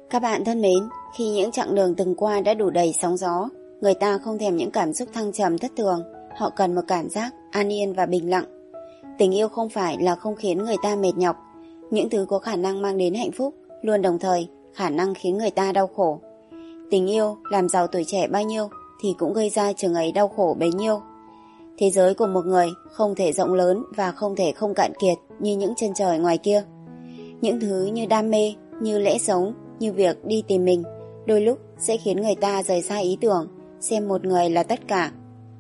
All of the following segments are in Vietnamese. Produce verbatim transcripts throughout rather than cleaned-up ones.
Các bạn thân mến, khi những chặng đường từng qua đã đủ đầy sóng gió, người ta không thèm những cảm xúc thăng trầm thất thường, họ cần một cảm giác an yên và bình lặng. Tình yêu không phải là không khiến người ta mệt nhọc, những thứ có khả năng mang đến hạnh phúc luôn đồng thời khả năng khiến người ta đau khổ. Tình yêu làm giàu tuổi trẻ bao nhiêu thì cũng gây ra chừng ấy đau khổ bấy nhiêu. Thế giới của một người không thể rộng lớn và không thể không cạn kiệt như những chân trời ngoài kia. Những thứ như đam mê, như lẽ sống, như việc đi tìm mình, đôi lúc sẽ khiến người ta rời xa ý tưởng, xem một người là tất cả.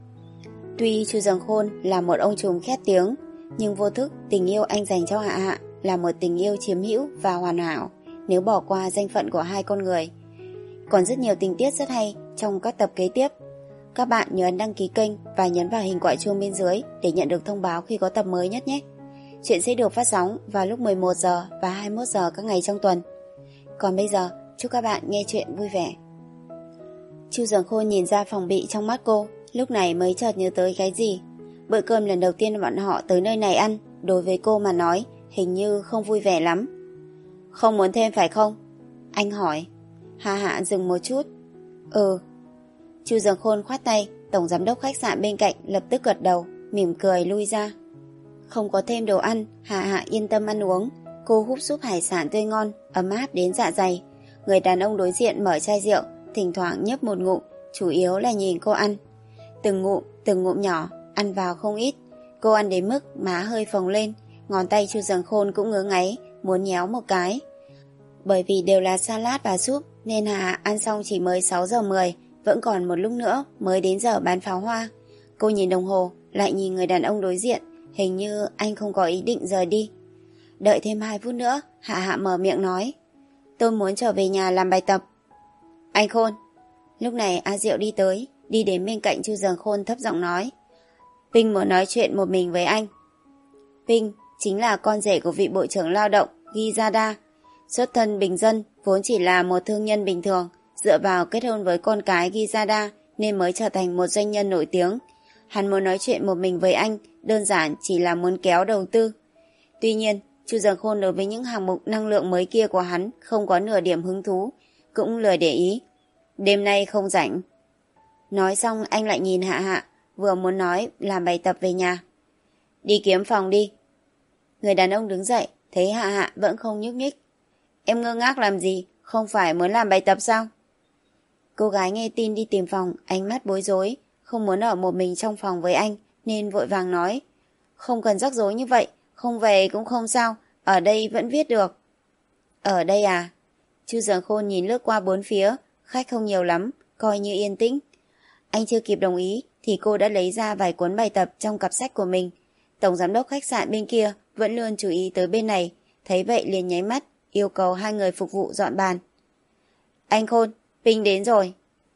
Tuy Chu Dâng Khôn là một ông trùm khét tiếng, nhưng vô thức tình yêu anh dành cho Hạ Hạ là một tình yêu chiếm hữu và hoàn hảo nếu bỏ qua danh phận của hai con người. Còn rất nhiều tình tiết rất hay trong các tập kế tiếp. Các bạn nhớ ấn đăng ký kênh và nhấn vào hình quả chuông bên dưới để nhận được thông báo khi có tập mới nhất nhé. Chuyện sẽ được phát sóng vào lúc mười một giờ và hai mươi mốt giờ các ngày trong tuần. Còn bây giờ, chúc các bạn nghe chuyện vui vẻ. Chu Dâng Khôn nhìn ra phòng bị trong mắt cô, lúc này mới chợt nhớ tới cái gì. Bữa cơm lần đầu tiên bọn họ tới nơi này ăn, đối với cô mà nói, hình như không vui vẻ lắm. Không muốn thêm phải không? Anh hỏi. Hạ Hạ dừng một chút. Ừ. Chu Dâng Khôn khoát tay, tổng giám đốc khách sạn bên cạnh lập tức gật đầu, mỉm cười lui ra. Không có thêm đồ ăn, Hạ Hạ yên tâm ăn uống. Cô húp súp hải sản tươi ngon, ấm áp đến dạ dày. Người đàn ông đối diện mở chai rượu, thỉnh thoảng nhấp một ngụm, chủ yếu là nhìn cô ăn. Từng ngụm, từng ngụm nhỏ, ăn vào không ít. Cô ăn đến mức má hơi phồng lên, ngón tay Chu Dâng Khôn cũng ngứa ngáy, muốn nhéo một cái. Bởi vì đều là salad và súp nên Hạ Hạ ăn xong chỉ mới sáu giờ mười, vẫn còn một lúc nữa mới đến giờ bán pháo hoa. Cô nhìn đồng hồ, lại nhìn người đàn ông đối diện, hình như anh không có ý định rời đi. Đợi thêm hai phút nữa, Hạ Hạ mở miệng nói. Tôi muốn trở về nhà làm bài tập. Anh Khôn. Lúc này A Diệu đi tới, đi đến bên cạnh Chu Dâng Khôn thấp giọng nói. Pinh muốn nói chuyện một mình với anh. Pinh chính là con rể của vị bộ trưởng lao động Gizada. Xuất thân bình dân, vốn chỉ là một thương nhân bình thường, dựa vào kết hôn với con cái Gizada nên mới trở thành một doanh nhân nổi tiếng. Hắn muốn nói chuyện một mình với anh, đơn giản chỉ là muốn kéo đầu tư. Tuy nhiên, Chu Dâng Khôn đối với những hạng mục năng lượng mới kia của hắn không có nửa điểm hứng thú, cũng lười để ý. Đêm nay không rảnh. Nói xong anh lại nhìn Hạ Hạ, vừa muốn nói làm bài tập về nhà. Đi kiếm phòng đi. Người đàn ông đứng dậy, thấy Hạ Hạ vẫn không nhúc nhích. Em ngơ ngác làm gì, không phải muốn làm bài tập sao? Cô gái nghe tin đi tìm phòng, ánh mắt bối rối, không muốn ở một mình trong phòng với anh, nên vội vàng nói. Không cần rắc rối như vậy, không về cũng không sao, ở đây vẫn viết được. Ở đây à? Chu Dâng Khôn nhìn lướt qua bốn phía, khách không nhiều lắm, coi như yên tĩnh. Anh chưa kịp đồng ý thì cô đã lấy ra vài cuốn bài tập trong cặp sách của mình. Tổng giám đốc khách sạn bên kia vẫn luôn chú ý tới bên này, thấy vậy liền nháy mắt, yêu cầu hai người phục vụ dọn bàn. Anh Khôn, Pinh đến rồi.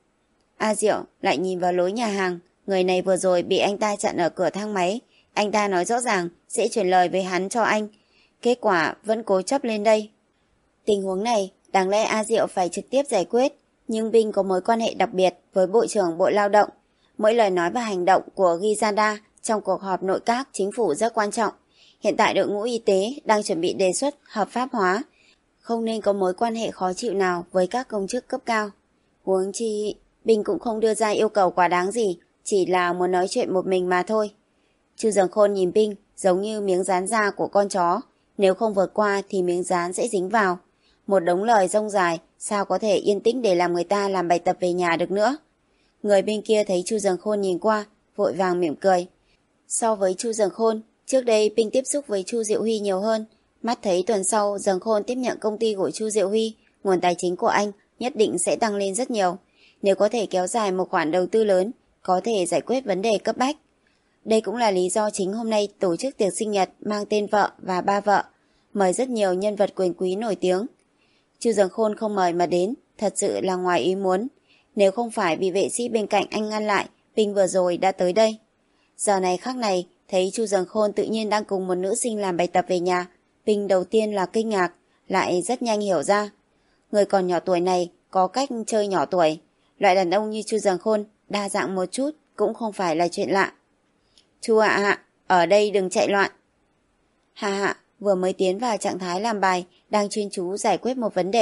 A Diệu lại nhìn vào lối nhà hàng, người này vừa rồi bị anh ta chặn ở cửa thang máy. Anh ta nói rõ ràng sẽ chuyển lời với hắn cho anh, kết quả vẫn cố chấp lên đây. Tình huống này đáng lẽ A Diệu phải trực tiếp giải quyết, nhưng Vinh có mối quan hệ đặc biệt với Bộ trưởng Bộ Lao động. Mỗi lời nói và hành động của Gizada trong cuộc họp nội các chính phủ rất quan trọng. Hiện tại đội ngũ y tế đang chuẩn bị đề xuất hợp pháp hóa, không nên có mối quan hệ khó chịu nào với các công chức cấp cao. Huống chi, Vinh cũng không đưa ra yêu cầu quá đáng gì, chỉ là muốn nói chuyện một mình mà thôi. Chu Dâng Khôn nhìn Vinh giống như miếng dán da của con chó, nếu không vượt qua thì miếng dán sẽ dính vào. Một đống lời rông dài, sao có thể yên tĩnh để làm người ta làm bài tập về nhà được nữa. Người bên kia thấy Chu Dâng Khôn nhìn qua, vội vàng mỉm cười. So với Chu Dâng Khôn, trước đây Vinh tiếp xúc với Chu Diệu Huy nhiều hơn. Mắt thấy tuần sau Dâng Khôn tiếp nhận công ty của Chu Diệu Huy, nguồn tài chính của anh nhất định sẽ tăng lên rất nhiều. Nếu có thể kéo dài một khoản đầu tư lớn, có thể giải quyết vấn đề cấp bách. Đây cũng là lý do chính hôm nay tổ chức tiệc sinh nhật mang tên vợ và ba vợ, mời rất nhiều nhân vật quyền quý nổi tiếng. Chu Dâng Khôn không mời mà đến, thật sự là ngoài ý muốn. Nếu không phải vì vệ sĩ bên cạnh anh ngăn lại, Vinh vừa rồi đã tới đây. Giờ này khắc này, thấy Chu Dâng Khôn tự nhiên đang cùng một nữ sinh làm bài tập về nhà, Vinh đầu tiên là kinh ngạc, lại rất nhanh hiểu ra. Người còn nhỏ tuổi này có cách chơi nhỏ tuổi. Loại đàn ông như Chu Dâng Khôn, đa dạng một chút cũng không phải là chuyện lạ. Chu Hạ Hạ, ở đây đừng chạy loạn. Hạ Hạ vừa mới tiến vào trạng thái làm bài, đang chuyên chú giải quyết một vấn đề,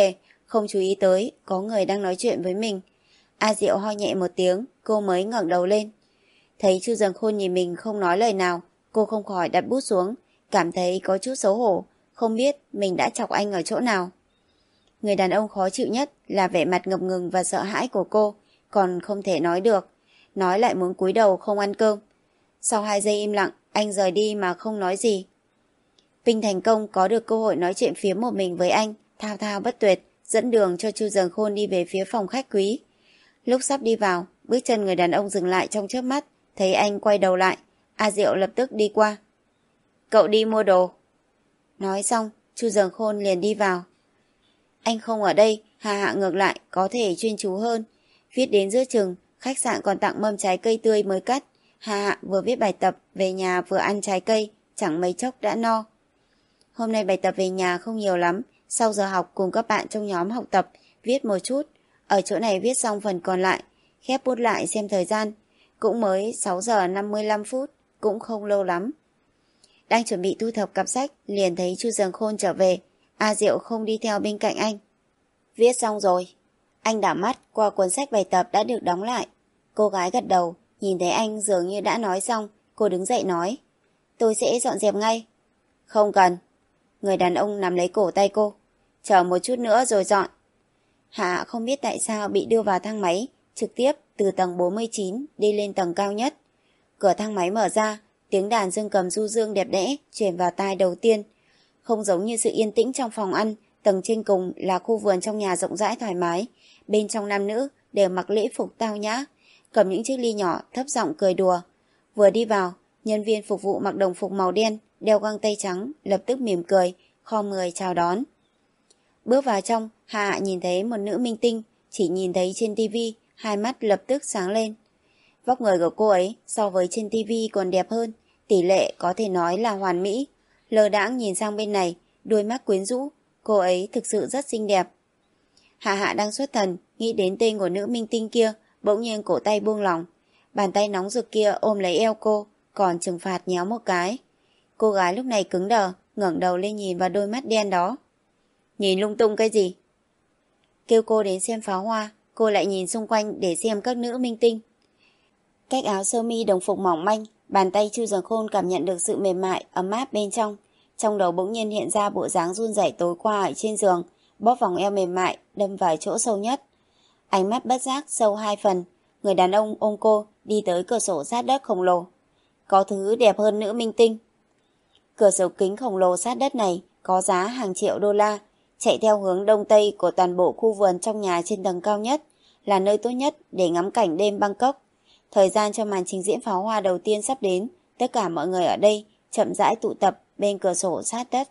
không chú ý tới có người đang nói chuyện với mình. A Diệu ho nhẹ một tiếng, cô mới ngẩng đầu lên. Thấy Chu Dần Khôn nhìn mình không nói lời nào, cô không khỏi đặt bút xuống, cảm thấy có chút xấu hổ, không biết mình đã chọc anh ở chỗ nào. Người đàn ông khó chịu nhất là vẻ mặt ngập ngừng và sợ hãi của cô, còn không thể nói được, nói lại muốn cúi đầu không ăn cơm. Sau hai giây im lặng, anh rời đi mà không nói gì. Pinh thành công có được cơ hội nói chuyện phía một mình với anh, thao thao bất tuyệt, dẫn đường cho Chu Dần Khôn đi về phía phòng khách quý. Lúc sắp đi vào, bước chân người đàn ông dừng lại trong chớp mắt, thấy anh quay đầu lại, A Diệu lập tức đi qua. Cậu đi mua đồ. Nói xong, Chu Dần Khôn liền đi vào. Anh không ở đây, Hà Hạ ngược lại có thể chuyên chú hơn. Viết đến giữa chừng, khách sạn còn tặng mâm trái cây tươi mới cắt. Hà Hạ vừa viết bài tập, về nhà vừa ăn trái cây, chẳng mấy chốc đã no. Hôm nay bài tập về nhà không nhiều lắm, sau giờ học cùng các bạn trong nhóm học tập, viết một chút. Ở chỗ này viết xong phần còn lại, khép bút lại xem thời gian. Cũng mới sáu giờ năm mươi lăm phút, cũng không lâu lắm. Đang chuẩn bị thu thập cặp sách, liền thấy Chu Dần Khôn trở về. A Diệu không đi theo bên cạnh anh. Viết xong rồi. Anh đảo mắt qua cuốn sách bài tập đã được đóng lại. Cô gái gật đầu, nhìn thấy anh dường như đã nói xong, cô đứng dậy nói. Tôi sẽ dọn dẹp ngay. Không cần. Người đàn ông nắm lấy cổ tay cô. Chờ một chút nữa rồi dọn. Hạ không biết tại sao bị đưa vào thang máy, trực tiếp từ tầng bốn mươi chín đi lên tầng cao nhất. Cửa thang máy mở ra, tiếng đàn dương cầm du dương đẹp đẽ truyền vào tai đầu tiên. Không giống như sự yên tĩnh trong phòng ăn, tầng trên cùng là khu vườn trong nhà rộng rãi thoải mái. Bên trong nam nữ đều mặc lễ phục tao nhã, cầm những chiếc ly nhỏ thấp giọng cười đùa. Vừa đi vào, nhân viên phục vụ mặc đồng phục màu đen, đeo găng tay trắng, lập tức mỉm cười, khom người chào đón. Bước vào trong, Hạ nhìn thấy một nữ minh tinh, chỉ nhìn thấy trên tivi, hai mắt lập tức sáng lên. Vóc người của cô ấy so với trên tivi còn đẹp hơn, tỷ lệ có thể nói là hoàn mỹ. Lơ đãng nhìn sang bên này, đôi mắt quyến rũ, cô ấy thực sự rất xinh đẹp. Hạ Hạ đang xuất thần, nghĩ đến tên của nữ minh tinh kia, bỗng nhiên cổ tay buông lỏng. Bàn tay nóng rực kia ôm lấy eo cô, còn trừng phạt nhéo một cái. Cô gái lúc này cứng đờ, ngẩng đầu lên nhìn vào đôi mắt đen đó. Nhìn lung tung cái gì? Kêu cô đến xem pháo hoa, cô lại nhìn xung quanh để xem các nữ minh tinh. Cách áo sơ mi đồng phục mỏng manh, bàn tay Chu Dần Khôn cảm nhận được sự mềm mại, ấm áp bên trong. Trong đầu bỗng nhiên hiện ra bộ dáng run rẩy tối qua ở trên giường, bóp vòng eo mềm mại, đâm vào chỗ sâu nhất. Ánh mắt bất giác sâu hai phần, người đàn ông ôm cô đi tới cửa sổ sát đất khổng lồ. Có thứ đẹp hơn nữ minh tinh. Cửa sổ kính khổng lồ sát đất này có giá hàng triệu đô la, chạy theo hướng đông tây của toàn bộ khu vườn trong nhà trên tầng cao nhất, là nơi tốt nhất để ngắm cảnh đêm Bangkok. Thời gian cho màn trình diễn pháo hoa đầu tiên sắp đến, tất cả mọi người ở đây chậm rãi tụ tập bên cửa sổ sát đất.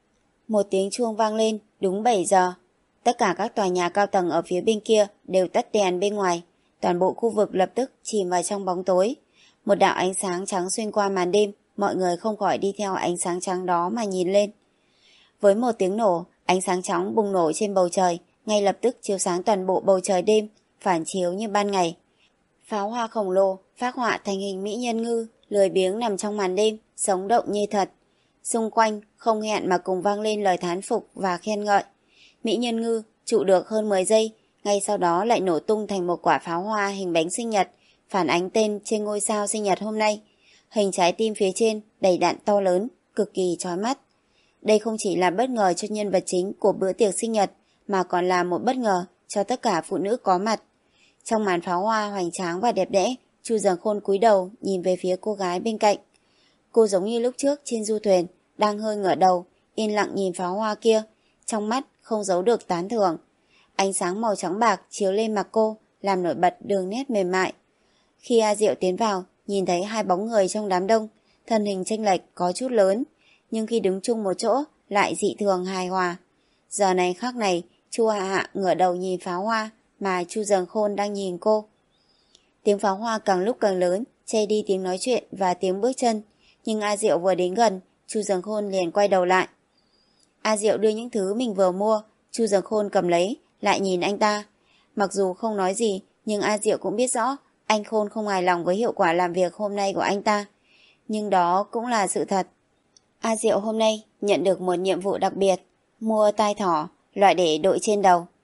Một tiếng chuông vang lên, đúng bảy giờ. Tất cả các tòa nhà cao tầng ở phía bên kia đều tắt đèn bên ngoài, toàn bộ khu vực lập tức chìm vào trong bóng tối. Một đạo ánh sáng trắng xuyên qua màn đêm, mọi người không khỏi đi theo ánh sáng trắng đó mà nhìn lên. Với một tiếng nổ, ánh sáng trắng bùng nổ trên bầu trời, ngay lập tức chiếu sáng toàn bộ bầu trời đêm, phản chiếu như ban ngày. Pháo hoa khổng lồ phác họa thành hình mỹ nhân ngư, lười biếng nằm trong màn đêm, sống động như thật. Xung quanh không hẹn mà cùng vang lên lời thán phục và khen ngợi. Mỹ nhân ngư trụ được hơn mười giây, ngay sau đó lại nổ tung thành một quả pháo hoa hình bánh sinh nhật, phản ánh tên trên ngôi sao sinh nhật hôm nay. Hình trái tim phía trên đầy đặn to lớn, cực kỳ chói mắt. Đây không chỉ là bất ngờ cho nhân vật chính của bữa tiệc sinh nhật, mà còn là một bất ngờ cho tất cả phụ nữ có mặt. Trong màn pháo hoa hoành tráng và đẹp đẽ, Chu Dần Khôn cúi đầu nhìn về phía cô gái bên cạnh. Cô giống như lúc trước trên du thuyền, đang hơi ngửa đầu, yên lặng nhìn pháo hoa kia, trong mắt không giấu được tán thưởng. Ánh sáng màu trắng bạc chiếu lên mặt cô, làm nổi bật đường nét mềm mại. Khi A Diệu tiến vào, nhìn thấy hai bóng người trong đám đông, thân hình chênh lệch có chút lớn, nhưng khi đứng chung một chỗ lại dị thường hài hòa. Giờ này khắc này, Chu Hạ Hạ ngửa đầu nhìn pháo hoa, mà Chu Dần Khôn đang nhìn cô. Tiếng pháo hoa càng lúc càng lớn, che đi tiếng nói chuyện và tiếng bước chân, nhưng A Diệu vừa đến gần, Chu Dần Khôn liền quay đầu lại. A Diệu đưa những thứ mình vừa mua, Chu Dần Khôn cầm lấy, lại nhìn anh ta. Mặc dù không nói gì, nhưng A Diệu cũng biết rõ anh Khôn không hài lòng với hiệu quả làm việc hôm nay của anh ta. Nhưng đó cũng là sự thật. A Diệu hôm nay nhận được một nhiệm vụ đặc biệt, mua tai thỏ, loại để đội trên đầu.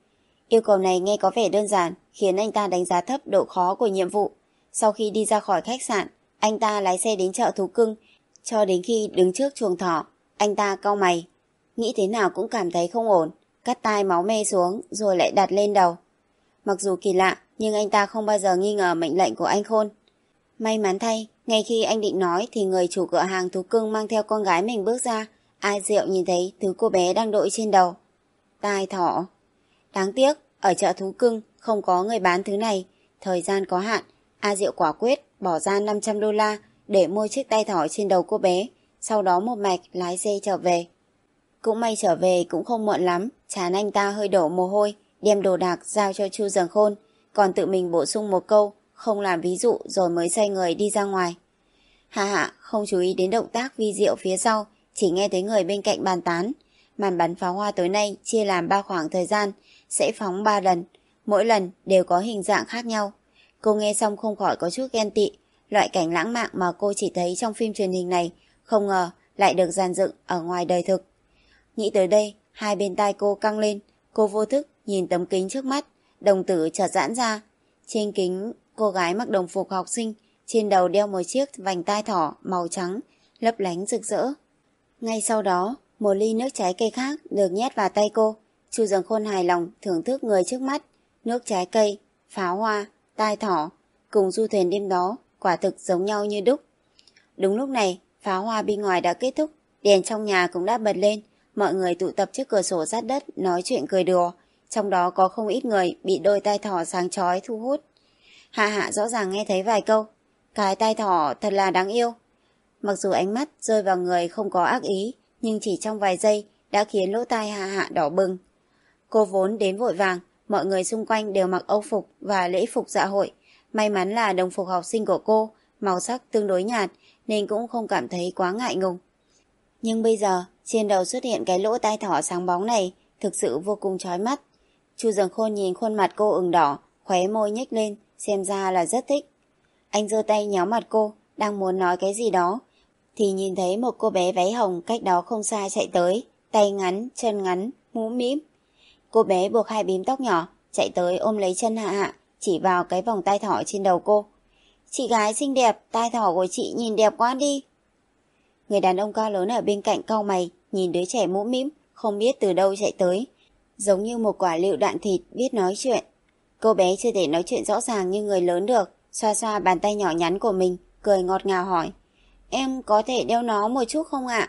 Yêu cầu này nghe có vẻ đơn giản, khiến anh ta đánh giá thấp độ khó của nhiệm vụ. Sau khi đi ra khỏi khách sạn, anh ta lái xe đến chợ thú cưng, cho đến khi đứng trước chuồng thỏ, anh ta cau mày. Nghĩ thế nào cũng cảm thấy không ổn, cắt tai máu me xuống rồi lại đặt lên đầu. Mặc dù kỳ lạ, nhưng anh ta không bao giờ nghi ngờ mệnh lệnh của anh Khôn. May mắn thay, ngay khi anh định nói thì người chủ cửa hàng thú cưng mang theo con gái mình bước ra. A Diệu nhìn thấy thứ cô bé đang đội trên đầu. Tai thỏ. Đáng tiếc, ở chợ thú cưng không có người bán thứ này. Thời gian có hạn, A Diệu quả quyết bỏ ra năm trăm đô la để mua chiếc tai thỏ trên đầu cô bé, sau đó một mạch lái xe trở về. Cũng may trở về cũng không muộn lắm, trán anh ta hơi đổ mồ hôi, đem đồ đạc giao cho Chu Dần Khôn, còn tự mình bổ sung một câu, không làm ví dụ rồi mới xoay người đi ra ngoài. Hạ Hạ không chú ý đến động tác vi diệu phía sau, chỉ nghe thấy người bên cạnh bàn tán. Màn bắn pháo hoa tối nay chia làm ba khoảng thời gian, sẽ phóng ba lần, mỗi lần đều có hình dạng khác nhau. Cô nghe xong không khỏi có chút ghen tị, loại cảnh lãng mạn mà cô chỉ thấy trong phim truyền hình này, không ngờ lại được dàn dựng ở ngoài đời thực. Nghĩ tới đây, hai bên tai cô căng lên, cô vô thức nhìn tấm kính trước mắt, đồng tử chợt giãn ra. Trên kính, cô gái mặc đồng phục học sinh, trên đầu đeo một chiếc vành tai thỏ màu trắng, lấp lánh rực rỡ. Ngay sau đó, một ly nước trái cây khác được nhét vào tay cô. Chu Dần Khôn hài lòng thưởng thức người trước mắt, nước trái cây, pháo hoa, tai thỏ, cùng du thuyền đêm đó, quả thực giống nhau như đúc. Đúng lúc này, pháo hoa bên ngoài đã kết thúc, đèn trong nhà cũng đã bật lên, mọi người tụ tập trước cửa sổ sát đất nói chuyện cười đùa, trong đó có không ít người bị đôi tai thỏ sáng chói thu hút. Hạ Hạ rõ ràng nghe thấy vài câu, cái tai thỏ thật là đáng yêu. Mặc dù ánh mắt rơi vào người không có ác ý, nhưng chỉ trong vài giây đã khiến lỗ tai Hạ Hạ đỏ bừng. Cô vốn đến vội vàng, mọi người xung quanh đều mặc âu phục và lễ phục dạ hội. May mắn là đồng phục học sinh của cô, màu sắc tương đối nhạt nên cũng không cảm thấy quá ngại ngùng. Nhưng bây giờ, trên đầu xuất hiện cái lỗ tai thỏ sáng bóng này, thực sự vô cùng chói mắt. Chu Dần Khôn nhìn khuôn mặt cô ửng đỏ, khóe môi nhếch lên, xem ra là rất thích. Anh giơ tay nhéo mặt cô, đang muốn nói cái gì đó, thì nhìn thấy một cô bé váy hồng cách đó không xa chạy tới, tay ngắn, chân ngắn, mũm mĩm. Cô bé buộc hai bím tóc nhỏ, chạy tới ôm lấy chân Hạ Hạ, chỉ vào cái vòng tai thỏ trên đầu cô. Chị gái xinh đẹp, tai thỏ của chị nhìn đẹp quá đi. Người đàn ông cao lớn ở bên cạnh cau mày, nhìn đứa trẻ mũm mĩm, không biết từ đâu chạy tới, giống như một quả lựu đạn thịt biết nói chuyện. Cô bé chưa thể nói chuyện rõ ràng như người lớn được, xoa xoa bàn tay nhỏ nhắn của mình, cười ngọt ngào hỏi. Em có thể đeo nó một chút không ạ?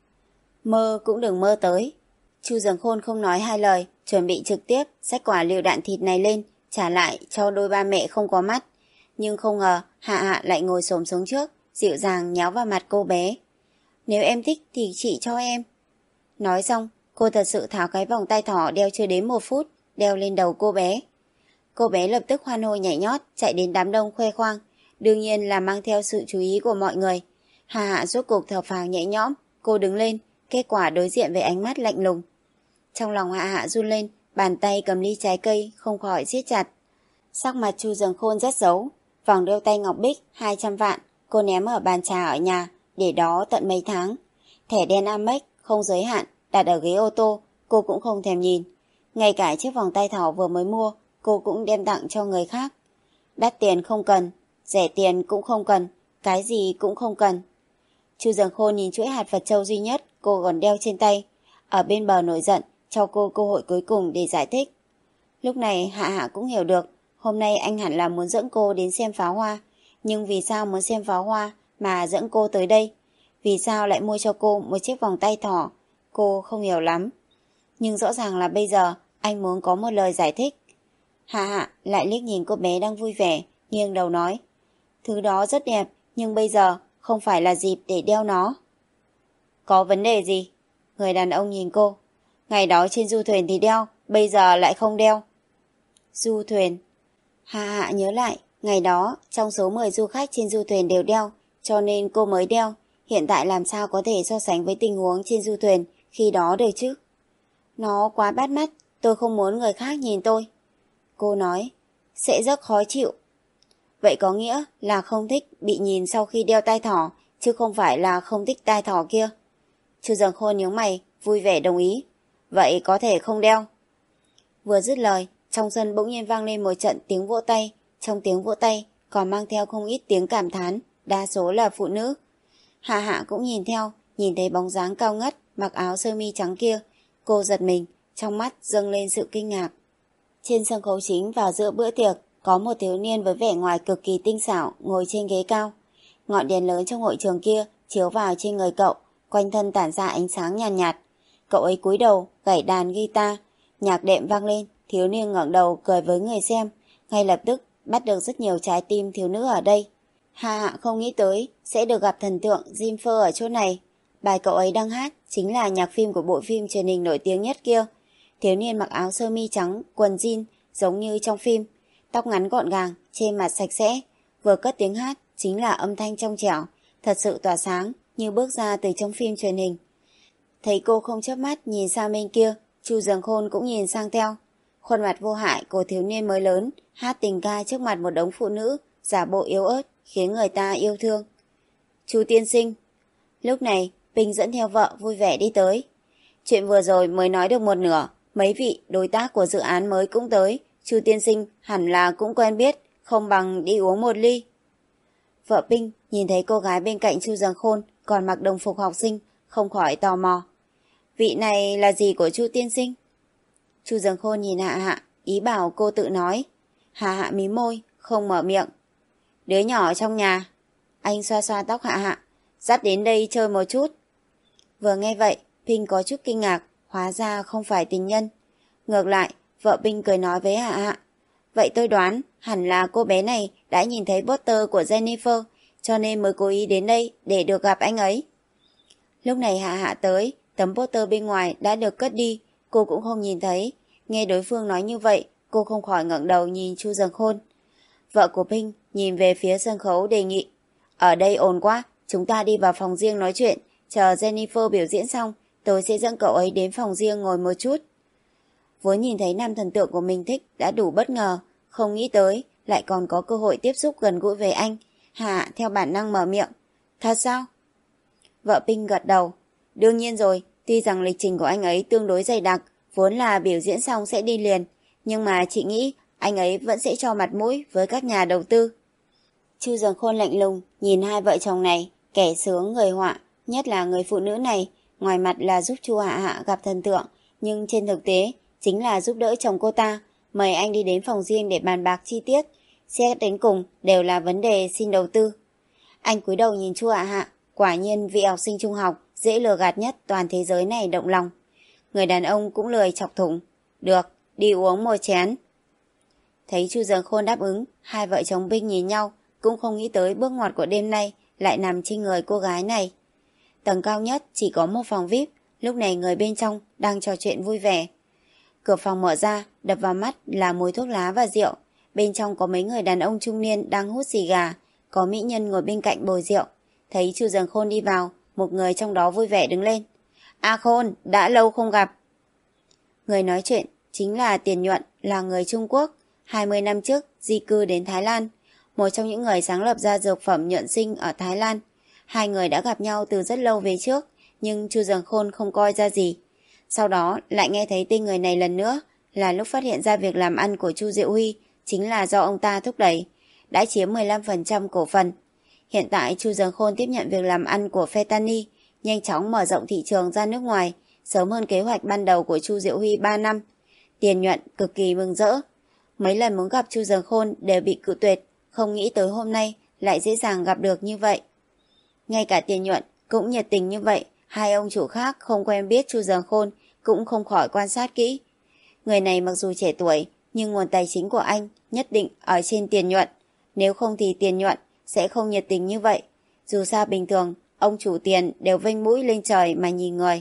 Mơ cũng đừng mơ tới. Chu Dần Khôn không nói hai lời, chuẩn bị trực tiếp xách quả lựu đạn thịt này lên, trả lại cho đôi ba mẹ không có mắt. Nhưng không ngờ Hạ Hạ lại ngồi xổm xuống trước, dịu dàng nhéo vào mặt cô bé. Nếu em thích thì chị cho em. Nói xong, cô thật sự tháo cái vòng tay thỏ đeo chưa đến một phút, đeo lên đầu cô bé. Cô bé lập tức hoan hô nhảy nhót, chạy đến đám đông khoe khoang, đương nhiên là mang theo sự chú ý của mọi người. Hạ Hạ rốt cuộc thở phào nhẹ nhõm, cô đứng lên, kết quả đối diện với ánh mắt lạnh lùng. Trong lòng Hạ Hạ run lên, bàn tay cầm ly trái cây không khỏi siết chặt. Sắc mặt Chu Dần Khôn rất xấu, vòng đeo tay ngọc bích hai trăm vạn, cô ném ở bàn trà ở nhà, để đó tận mấy tháng. Thẻ đen Amex không giới hạn, đặt ở ghế ô tô, cô cũng không thèm nhìn. Ngay cả chiếc vòng tay thỏ vừa mới mua, cô cũng đem tặng cho người khác. Đắt tiền không cần, rẻ tiền cũng không cần, cái gì cũng không cần. Chu Dần Khôn nhìn chuỗi hạt Phật châu duy nhất cô còn đeo trên tay, ở bên bờ nổi giận, cho cô cơ hội cuối cùng để giải thích. Lúc này Hạ Hạ cũng hiểu được, hôm nay anh hẳn là muốn dẫn cô đến xem pháo hoa, nhưng vì sao muốn xem pháo hoa mà dẫn cô tới đây? Vì sao lại mua cho cô một chiếc vòng tay thỏ? Cô không hiểu lắm. Nhưng rõ ràng là bây giờ anh muốn có một lời giải thích. Hạ Hạ lại liếc nhìn cô bé đang vui vẻ, nghiêng đầu nói. Thứ đó rất đẹp, nhưng bây giờ không phải là dịp để đeo nó. Có vấn đề gì? Người đàn ông nhìn cô. Ngày đó trên du thuyền thì đeo, bây giờ lại không đeo. Du thuyền. Hạ Hạ nhớ lại, ngày đó trong số mười du khách trên du thuyền đều đeo, cho nên cô mới đeo. Hiện tại làm sao có thể so sánh với tình huống trên du thuyền khi đó được chứ? Nó quá bắt mắt, tôi không muốn người khác nhìn tôi. Cô nói, sẽ rất khó chịu. Vậy có nghĩa là không thích bị nhìn sau khi đeo tai thỏ, chứ không phải là không thích tai thỏ kia. Chu Dần Khôn nhướng mày, vui vẻ đồng ý. Vậy có thể không đeo. Vừa dứt lời, Trong sân bỗng nhiên vang lên một trận tiếng vỗ tay, trong tiếng vỗ tay còn mang theo không ít tiếng cảm thán, đa số là phụ nữ. Hạ Hạ cũng nhìn theo, nhìn thấy bóng dáng cao ngất, mặc áo sơ mi trắng kia, cô giật mình, trong mắt dâng lên sự kinh ngạc. Trên sân khấu chính vào giữa bữa tiệc, có một thiếu niên với vẻ ngoài cực kỳ tinh xảo ngồi trên ghế cao. Ngọn đèn lớn trong hội trường kia chiếu vào trên người cậu, quanh thân tản ra ánh sáng nhàn nhạt, nhạt. Cậu ấy cúi đầu, gảy đàn guitar, nhạc đệm vang lên, thiếu niên ngẩng đầu cười với người xem, ngay lập tức bắt được rất nhiều trái tim thiếu nữ ở đây. Hạ Hạ không nghĩ tới sẽ được gặp thần tượng Jennifer ở chỗ này. Bài cậu ấy đang hát chính là nhạc phim của bộ phim truyền hình nổi tiếng nhất kia. Thiếu niên mặc áo sơ mi trắng, quần jean giống như trong phim, tóc ngắn gọn gàng, trên mặt sạch sẽ, vừa cất tiếng hát chính là âm thanh trong trẻo, thật sự tỏa sáng như bước ra từ trong phim truyền hình. Thấy cô không chớp mắt nhìn sang bên kia, Chu Dường Khôn cũng nhìn sang theo. Khuôn mặt vô hại của thiếu niên mới lớn hát tình ca trước mặt một đống phụ nữ, giả bộ yếu ớt, khiến người ta yêu thương. Chu tiên sinh. Lúc này, Bình dẫn theo vợ vui vẻ đi tới. Chuyện vừa rồi mới nói được một nửa, mấy vị đối tác của dự án mới cũng tới, Chu tiên sinh hẳn là cũng quen biết, không bằng đi uống một ly. Vợ Pinh nhìn thấy cô gái bên cạnh Chu Dường Khôn còn mặc đồng phục học sinh, không khỏi tò mò. Vị này là gì của Chu tiên sinh? Chu Dường Khôn nhìn Hạ Hạ, ý bảo cô tự nói. Hạ Hạ mím môi, không mở miệng. Đứa nhỏ trong nhà. Anh xoa xoa tóc Hạ Hạ, dắt đến đây chơi một chút. Vừa nghe vậy, Pinh có chút kinh ngạc, hóa ra không phải tình nhân. Ngược lại, vợ Pinh cười nói với Hạ Hạ. Vậy tôi đoán hẳn là cô bé này đã nhìn thấy poster của Jennifer, cho nên mới cố ý đến đây để được gặp anh ấy. Lúc này Hạ Hạ tới, tấm poster bên ngoài đã được cất đi, cô cũng không nhìn thấy. Nghe đối phương nói như vậy, cô không khỏi ngẩng đầu nhìn Chu Dường Khôn. Vợ của Pinh nhìn về phía sân khấu đề nghị. Ở đây ồn quá, chúng ta đi vào phòng riêng nói chuyện, chờ Jennifer biểu diễn xong, tôi sẽ dẫn cậu ấy đến phòng riêng ngồi một chút. Vốn nhìn thấy nam thần tượng của mình thích đã đủ bất ngờ, không nghĩ tới lại còn có cơ hội tiếp xúc gần gũi với anh. Hạ theo bản năng mở miệng. Thật sao? Vợ Pinh gật đầu. Đương nhiên rồi, tuy rằng lịch trình của anh ấy tương đối dày đặc, vốn là biểu diễn xong sẽ đi liền, nhưng mà chị nghĩ anh ấy vẫn sẽ cho mặt mũi với các nhà đầu tư. Chu Dường Khôn lạnh lùng nhìn hai vợ chồng này, kẻ sướng người họa, nhất là người phụ nữ này, ngoài mặt là giúp Chu Hạ Hạ gặp thần tượng, nhưng trên thực tế chính là giúp đỡ chồng cô ta, mời anh đi đến phòng riêng để bàn bạc chi tiết, xét đến cùng đều là vấn đề xin đầu tư. Anh cúi đầu nhìn Chu Hạ Hạ, quả nhiên vị học sinh trung học dễ lừa gạt nhất toàn thế giới này động lòng. Người đàn ông cũng lười chọc thủng. Được, đi uống một chén. Thấy Chu Dường Khôn đáp ứng, hai vợ chồng Binh nhìn nhau, cũng không nghĩ tới bước ngoặt của đêm nay lại nằm trên người cô gái này. Tầng cao nhất chỉ có một phòng vi ai pi, lúc này người bên trong đang trò chuyện vui vẻ. Cửa phòng mở ra, đập vào mắt là mùi thuốc lá và rượu. Bên trong có mấy người đàn ông trung niên đang hút xì gà, có mỹ nhân ngồi bên cạnh bồi rượu. Thấy Chu Dường Khôn đi vào, một người trong đó vui vẻ đứng lên. A Khôn, đã lâu không gặp. Người nói chuyện chính là Tiền Nhuận, là người Trung Quốc, hai mươi năm trước di cư đến Thái Lan, một trong những người sáng lập ra dược phẩm nhuận sinh ở Thái Lan. Hai người đã gặp nhau từ rất lâu về trước, nhưng Chu Dường Khôn không coi ra gì. Sau đó lại nghe thấy tên người này lần nữa, là lúc phát hiện ra việc làm ăn của Chu Diệu Huy chính là do ông ta thúc đẩy, đã chiếm mười lăm phần trăm cổ phần. Hiện tại Chu Dường Khôn tiếp nhận việc làm ăn của Fetani, nhanh chóng mở rộng thị trường ra nước ngoài, sớm hơn kế hoạch ban đầu của Chu Diệu Huy ba năm. Tiền Nhuận cực kỳ mừng rỡ. Mấy lần muốn gặp Chu Dường Khôn đều bị cự tuyệt, không nghĩ tới hôm nay lại dễ dàng gặp được như vậy. Ngay cả Tiền Nhuận cũng nhiệt tình như vậy, hai ông chủ khác không quen biết Chu Dường Khôn cũng không khỏi quan sát kỹ. Người này mặc dù trẻ tuổi, nhưng nguồn tài chính của anh nhất định ở trên Tiền Nhuận. Nếu không thì Tiền Nhuận sẽ không nhiệt tình như vậy. Dù sao bình thường, ông chủ Tiền đều vênh mũi lên trời mà nhìn người.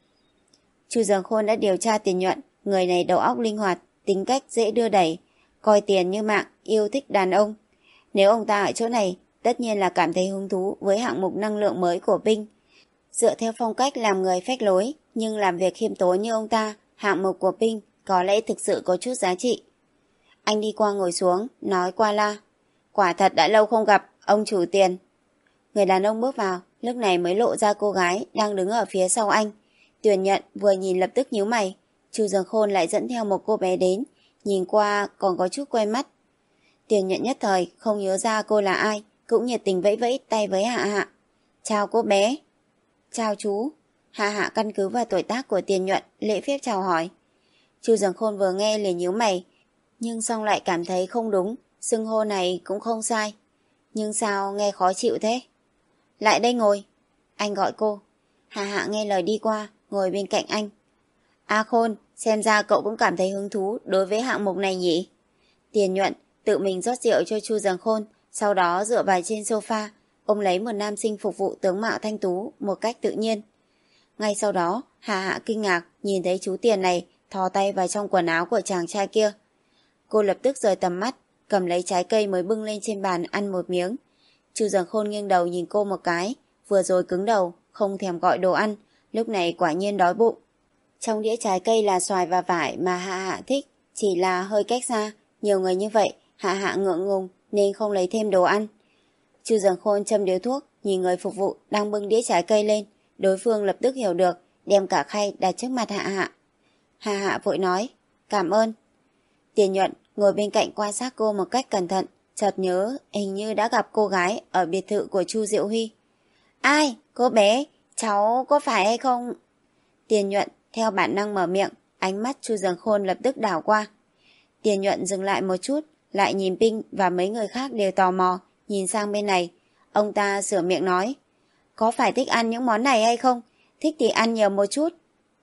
Chu Dường Khôn đã điều tra Tiền Nhuận, người này đầu óc linh hoạt, tính cách dễ đưa đẩy, coi tiền như mạng, yêu thích đàn ông. Nếu ông ta ở chỗ này, tất nhiên là cảm thấy hứng thú với hạng mục năng lượng mới của Pinh. Dựa theo phong cách làm người phách lối, nhưng làm việc khiêm tốn như ông ta, hạng mục của Pinh có lẽ thực sự có chút giá trị. Anh đi qua ngồi xuống, nói qua la. Quả thật đã lâu không gặp, ông chủ Tiền. Người đàn ông bước vào, lúc này mới lộ ra cô gái đang đứng ở phía sau anh. Tiền Nhuận vừa nhìn lập tức nhíu mày. Chu Dường Khôn lại dẫn theo một cô bé đến, nhìn qua còn có chút quen mắt. Tiền Nhuận nhất thời không nhớ ra cô là ai, cũng nhiệt tình vẫy vẫy tay với Hạ Hạ. Chào cô bé. Chào chú. Hạ Hạ căn cứ vào tuổi tác của Tiền Nhuận lễ phép chào hỏi. Chu Dần Khôn vừa nghe liền nhíu mày, nhưng xong lại cảm thấy không đúng, xưng hô này cũng không sai. Nhưng sao nghe khó chịu thế? Lại đây ngồi. Anh gọi cô. Hạ Hạ nghe lời đi qua, ngồi bên cạnh anh. A Khôn, xem ra cậu cũng cảm thấy hứng thú đối với hạng mục này nhỉ? Tiền Nhuận tự mình rót rượu cho Chu Dần Khôn, sau đó dựa vào trên sofa, ôm lấy một nam sinh phục vụ tướng mạo thanh tú một cách tự nhiên. Ngay sau đó, Hạ Hạ kinh ngạc nhìn thấy chú Tiền này thò tay vào trong quần áo của chàng trai kia. Cô lập tức rời tầm mắt, cầm lấy trái cây mới bưng lên trên bàn ăn một miếng. Chu Dần Khôn nghiêng đầu nhìn cô một cái, vừa rồi cứng đầu, không thèm gọi đồ ăn, lúc này quả nhiên đói bụng. Trong đĩa trái cây là xoài và vải mà Hạ Hạ thích, chỉ là hơi cách xa, nhiều người như vậy, Hạ Hạ ngượng ngùng nên không lấy thêm đồ ăn. Chu Dần Khôn châm điếu thuốc, nhìn người phục vụ đang bưng đĩa trái cây lên, đối phương lập tức hiểu được, đem cả khay đặt trước mặt Hạ Hạ. Hạ Hạ vội nói, cảm ơn. Tiền Nhuận ngồi bên cạnh quan sát cô một cách cẩn thận, chợt nhớ hình như đã gặp cô gái ở biệt thự của Chu Diệu Huy. Ai? Cô bé? Cháu có phải hay không? Tiền Nhuận theo bản năng mở miệng, ánh mắt Chu Dần Khôn lập tức đảo qua. Tiền Nhuận dừng lại một chút, lại nhìn Pinh và mấy người khác đều tò mò, nhìn sang bên này. Ông ta sửa miệng nói, có phải thích ăn những món này hay không? Thích thì ăn nhiều một chút.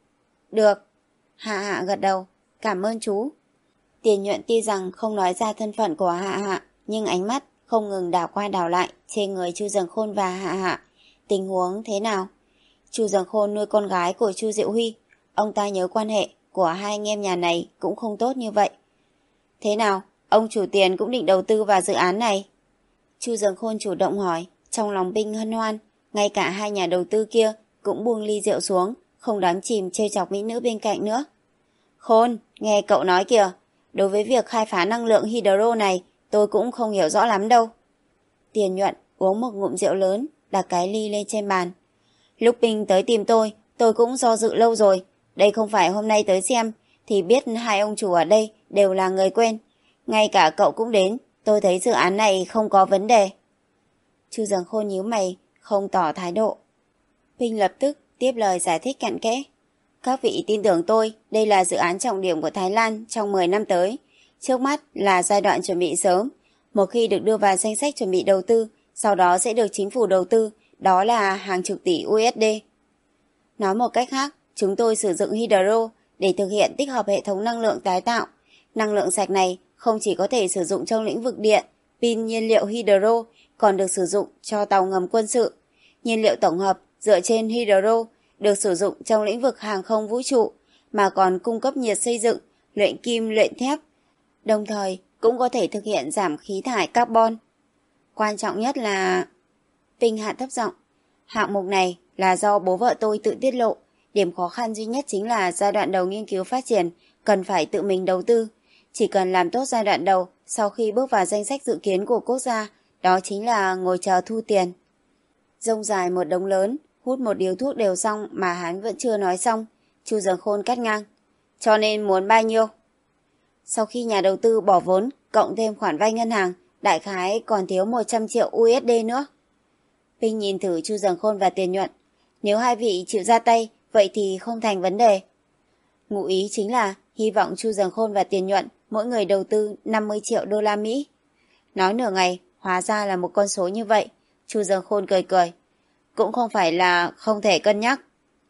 Được. Hạ Hạ gật đầu, cảm ơn chú. Tiền Nhuận tuy rằng không nói ra thân phận của Hạ Hạ, nhưng ánh mắt không ngừng đảo qua đảo lại trên người Chu Dần Khôn và Hạ Hạ. Tình huống thế nào? Chu Dần Khôn nuôi con gái của Chu Diệu Huy, ông ta nhớ quan hệ của hai anh em nhà này cũng không tốt như vậy. Thế nào, ông chủ Tiền cũng định đầu tư vào dự án này? Chu Dần Khôn chủ động hỏi, trong lòng Pinh hân hoan, ngay cả hai nhà đầu tư kia cũng buông ly rượu xuống, không đắm chìm trêu chọc mỹ nữ bên cạnh nữa. Khôn, nghe cậu nói kìa, đối với việc khai phá năng lượng hydro này, tôi cũng không hiểu rõ lắm đâu. Tiền Nhuận uống một ngụm rượu lớn, đặt cái ly lên trên bàn. Lúc Pinh tới tìm tôi, tôi cũng do dự lâu rồi. Đây không phải hôm nay tới xem, thì biết hai ông chủ ở đây đều là người quen. Ngay cả cậu cũng đến, tôi thấy dự án này không có vấn đề. Chu Dần Khôn nhíu mày, không tỏ thái độ. Pinh lập tức tiếp lời giải thích cặn kẽ. Các vị tin tưởng tôi, đây là dự án trọng điểm của Thái Lan trong mười năm tới. Trước mắt là giai đoạn chuẩn bị sớm. Một khi được đưa vào danh sách chuẩn bị đầu tư, sau đó sẽ được chính phủ đầu tư, đó là hàng chục tỷ u ét đê. Nói một cách khác, chúng tôi sử dụng hydro để thực hiện tích hợp hệ thống năng lượng tái tạo. Năng lượng sạch này không chỉ có thể sử dụng trong lĩnh vực điện, pin nhiên liệu hydro, còn được sử dụng cho tàu ngầm quân sự. Nhiên liệu tổng hợp dựa trên hydro được sử dụng trong lĩnh vực hàng không vũ trụ, mà còn cung cấp nhiệt xây dựng, luyện kim, luyện thép. Đồng thời, cũng có thể thực hiện giảm khí thải carbon. Quan trọng nhất là... Pinh hạ thấp giọng. Hạng mục này là do bố vợ tôi tự tiết lộ. Điểm khó khăn duy nhất chính là giai đoạn đầu nghiên cứu phát triển cần phải tự mình đầu tư. Chỉ cần làm tốt giai đoạn đầu, sau khi bước vào danh sách dự kiến của quốc gia, đó chính là ngồi chờ thu tiền. Rông dài một đống lớn, hút một điếu thuốc đều xong mà hắn vẫn chưa nói xong. Chu Dần Khôn cắt ngang. Cho nên muốn bao nhiêu? Sau khi nhà đầu tư bỏ vốn, cộng thêm khoản vay ngân hàng, đại khái còn thiếu một trăm triệu u ét đê nữa. Pinh nhìn thử Chu Dần Khôn và Tiền Nhuận. Nếu hai vị chịu ra tay, vậy thì không thành vấn đề. Ngụ ý chính là hy vọng Chu Dần Khôn và Tiền Nhuận mỗi người đầu tư năm mươi triệu đô la Mỹ. Nói nửa ngày, hóa ra là một con số như vậy. Chu Dần Khôn cười cười. Cũng không phải là không thể cân nhắc.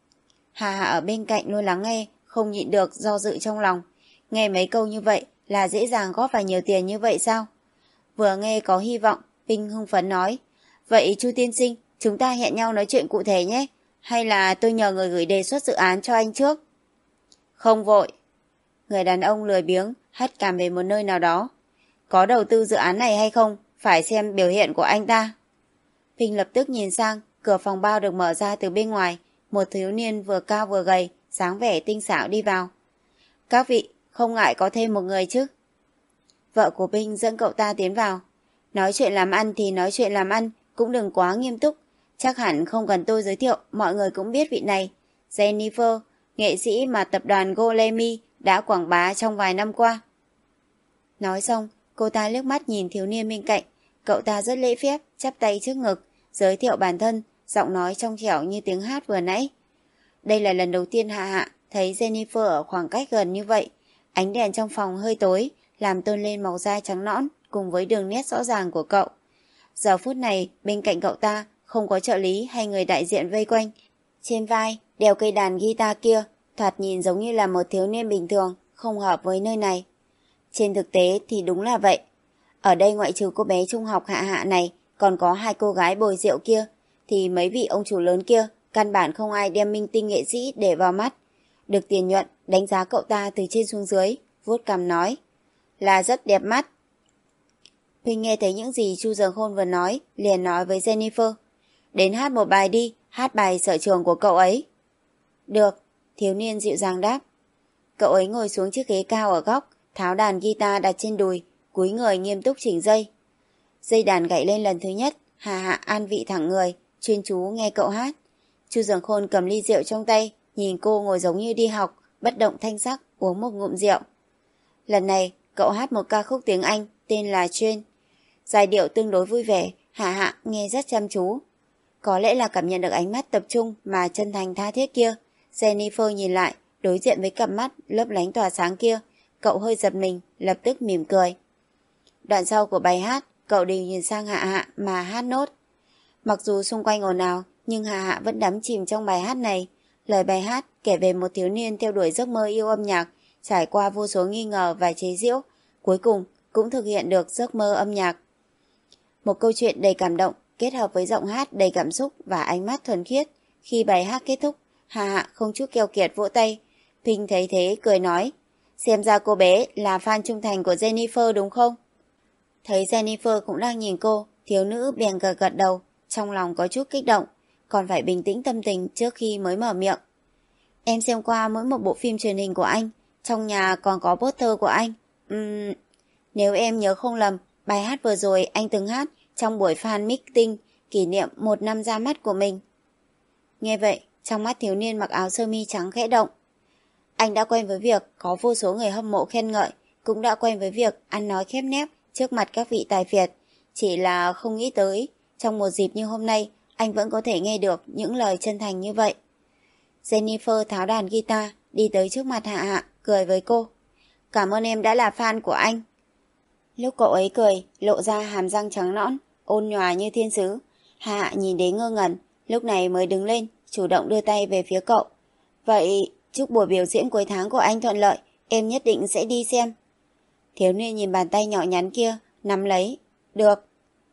Hà Hà ở bên cạnh luôn lắng nghe, không nhịn được do dự trong lòng. Nghe mấy câu như vậy là dễ dàng góp vào nhiều tiền như vậy sao? Vừa nghe có hy vọng, Pinh hưng phấn nói. Vậy Chu tiên sinh, chúng ta hẹn nhau nói chuyện cụ thể nhé. Hay là tôi nhờ người gửi đề xuất dự án cho anh trước? Không vội. Người đàn ông lười biếng, hất cằm về một nơi nào đó. Có đầu tư dự án này hay không, phải xem biểu hiện của anh ta. Pinh lập tức nhìn sang, cửa phòng bao được mở ra từ bên ngoài. Một thiếu niên vừa cao vừa gầy, dáng vẻ tinh xảo đi vào. Các vị, không ngại có thêm một người chứ? Vợ của Pinh dẫn cậu ta tiến vào. Nói chuyện làm ăn thì nói chuyện làm ăn, cũng đừng quá nghiêm túc. Chắc hẳn không cần tôi giới thiệu, mọi người cũng biết vị này. Jennifer, nghệ sĩ mà tập đoàn Golemi đã quảng bá trong vài năm qua. Nói xong, cô ta liếc mắt nhìn thiếu niên bên cạnh. Cậu ta rất lễ phép, chắp tay trước ngực, giới thiệu bản thân, giọng nói trong trẻo như tiếng hát vừa nãy. Đây là lần đầu tiên Hạ Hạ thấy Jennifer ở khoảng cách gần như vậy. Ánh đèn trong phòng hơi tối, làm tôn lên màu da trắng nõn cùng với đường nét rõ ràng của cậu. Giờ phút này, bên cạnh cậu ta không có trợ lý hay người đại diện vây quanh. Trên vai, đeo cây đàn guitar kia, thoạt nhìn giống như là một thiếu niên bình thường, không hợp với nơi này. Trên thực tế thì đúng là vậy. Ở đây ngoại trừ cô bé trung học Hạ Hạ này, còn có hai cô gái bồi rượu kia, thì mấy vị ông chủ lớn kia, căn bản không ai đem minh tinh nghệ sĩ để vào mắt. Được tiền nhuận, đánh giá cậu ta từ trên xuống dưới, vuốt cằm nói. Là rất đẹp mắt. Huynh nghe thấy những gì Chu Dường Khôn vừa nói, liền nói với Jennifer. Đến hát một bài đi, hát bài sở trường của cậu ấy. Được, thiếu niên dịu dàng đáp. Cậu ấy ngồi xuống chiếc ghế cao ở góc, tháo đàn guitar đặt trên đùi, cúi người nghiêm túc chỉnh dây. Dây đàn gảy lên lần thứ nhất, Hạ Hạ an vị thẳng người, chuyên chú nghe cậu hát. Chu Dường Khôn cầm ly rượu trong tay, nhìn cô ngồi giống như đi học, bất động thanh sắc, uống một ngụm rượu. Lần này, cậu hát một ca khúc tiếng Anh tên là Train. Giai điệu tương đối vui vẻ, Hạ Hạ nghe rất chăm chú. Có lẽ là cảm nhận được ánh mắt tập trung mà chân thành tha thiết kia, Jennifer nhìn lại, đối diện với cặp mắt lấp lánh tỏa sáng kia, cậu hơi giật mình, lập tức mỉm cười. Đoạn sau của bài hát, cậu đều nhìn sang Hạ Hạ mà hát nốt. Mặc dù xung quanh ồn ào, nhưng Hạ Hạ vẫn đắm chìm trong bài hát này. Lời bài hát kể về một thiếu niên theo đuổi giấc mơ yêu âm nhạc, trải qua vô số nghi ngờ và chế giễu, cuối cùng cũng thực hiện được giấc mơ âm nhạc. Một câu chuyện đầy cảm động, kết hợp với giọng hát đầy cảm xúc và ánh mắt thuần khiết. Khi bài hát kết thúc, Hạ Hạ không chút keo kiệt vỗ tay. Pinh thấy thế cười nói, xem ra cô bé là fan trung thành của Jennifer đúng không? Thấy Jennifer cũng đang nhìn cô, thiếu nữ bèn gật gật đầu, trong lòng có chút kích động, còn phải bình tĩnh tâm tình trước khi mới mở miệng. Em xem qua mỗi một bộ phim truyền hình của anh, trong nhà còn có poster của anh. Uhm, nếu em nhớ không lầm, bài hát vừa rồi anh từng hát trong buổi fan meeting kỷ niệm một năm ra mắt của mình. Nghe vậy, trong mắt thiếu niên mặc áo sơ mi trắng khẽ động. Anh đã quen với việc có vô số người hâm mộ khen ngợi, cũng đã quen với việc ăn nói khép nép trước mặt các vị tài phiệt. Chỉ là không nghĩ tới, trong một dịp như hôm nay, anh vẫn có thể nghe được những lời chân thành như vậy. Jennifer tháo đàn guitar, đi tới trước mặt Hạ Hạ, cười với cô. Cảm ơn em đã là fan của anh. Lúc cậu ấy cười, lộ ra hàm răng trắng nõn, ôn nhòa như thiên sứ. Hạ Hạ nhìn đến ngơ ngẩn, lúc này mới đứng lên, chủ động đưa tay về phía cậu. Vậy, chúc buổi biểu diễn cuối tháng của anh thuận lợi, em nhất định sẽ đi xem. Thiếu niên nhìn bàn tay nhỏ nhắn kia, nắm lấy. Được.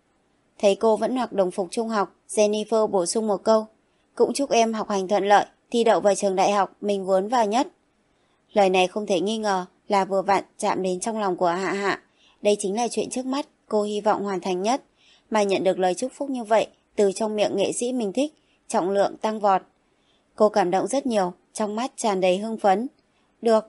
Thấy cô vẫn mặc đồng phục trung học, Jennifer bổ sung một câu. Cũng chúc em học hành thuận lợi, thi đậu vào trường đại học mình muốn vào nhất. Lời này không thể nghi ngờ là vừa vặn chạm đến trong lòng của Hạ Hạ. Đây chính là chuyện trước mắt cô hy vọng hoàn thành nhất. Mà nhận được lời chúc phúc như vậy từ trong miệng nghệ sĩ mình thích, trọng lượng tăng vọt. Cô cảm động rất nhiều, trong mắt tràn đầy hưng phấn. Được.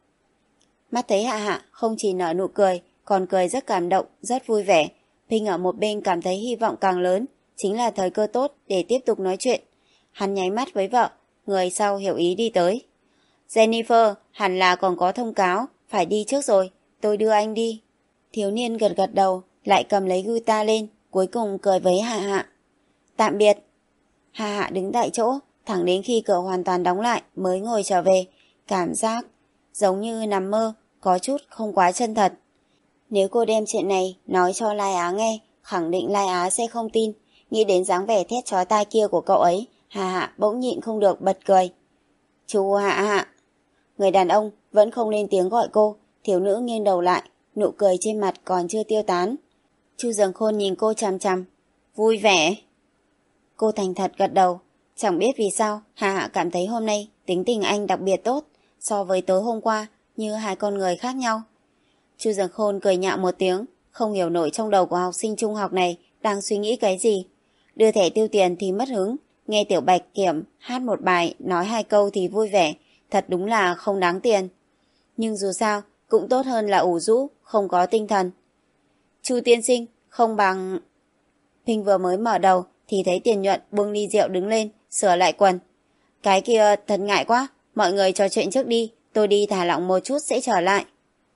Mắt thấy Hạ Hạ không chỉ nở nụ cười, còn cười rất cảm động, rất vui vẻ. Pinh ở một bên cảm thấy hy vọng càng lớn, chính là thời cơ tốt để tiếp tục nói chuyện. Hắn nháy mắt với vợ, người sau hiểu ý đi tới. Jennifer, hẳn là còn có thông cáo, phải đi trước rồi, tôi đưa anh đi. Thiếu niên gật gật đầu, lại cầm lấy guitar lên, cuối cùng cười với Hạ Hạ. Tạm biệt. Hạ Hạ đứng tại chỗ, thẳng đến khi cửa hoàn toàn đóng lại mới ngồi trở về. Cảm giác giống như nằm mơ, có chút không quá chân thật. Nếu cô đem chuyện này nói cho Lai Á nghe, khẳng định Lai Á sẽ không tin. Nghĩ đến dáng vẻ thét chói tai kia của cậu ấy, Hạ Hạ bỗng nhịn không được bật cười. Chú Hạ Hạ. Người đàn ông vẫn không lên tiếng gọi cô, thiếu nữ nghiêng đầu lại, nụ cười trên mặt còn chưa tiêu tán. Chu Dường Khôn nhìn cô chằm chằm. Vui vẻ. Cô thành thật gật đầu. Chẳng biết vì sao Hạ Hạ cảm thấy hôm nay tính tình anh đặc biệt tốt, so với tối hôm qua như hai con người khác nhau. Chu Dường Khôn cười nhạo một tiếng, không hiểu nổi trong đầu của học sinh trung học này đang suy nghĩ cái gì. Đưa thẻ tiêu tiền thì mất hứng, nghe Tiểu Bạch Kiểm hát một bài, nói hai câu thì vui vẻ, thật đúng là không đáng tiền. Nhưng dù sao, cũng tốt hơn là ủ rũ, không có tinh thần. Chu tiên sinh, không bằng... Pinh vừa mới mở đầu thì thấy Tiền Nhuận buông ly rượu đứng lên, sửa lại quần. Cái kia thật ngại quá, mọi người trò chuyện trước đi, tôi đi thả lỏng một chút sẽ trở lại.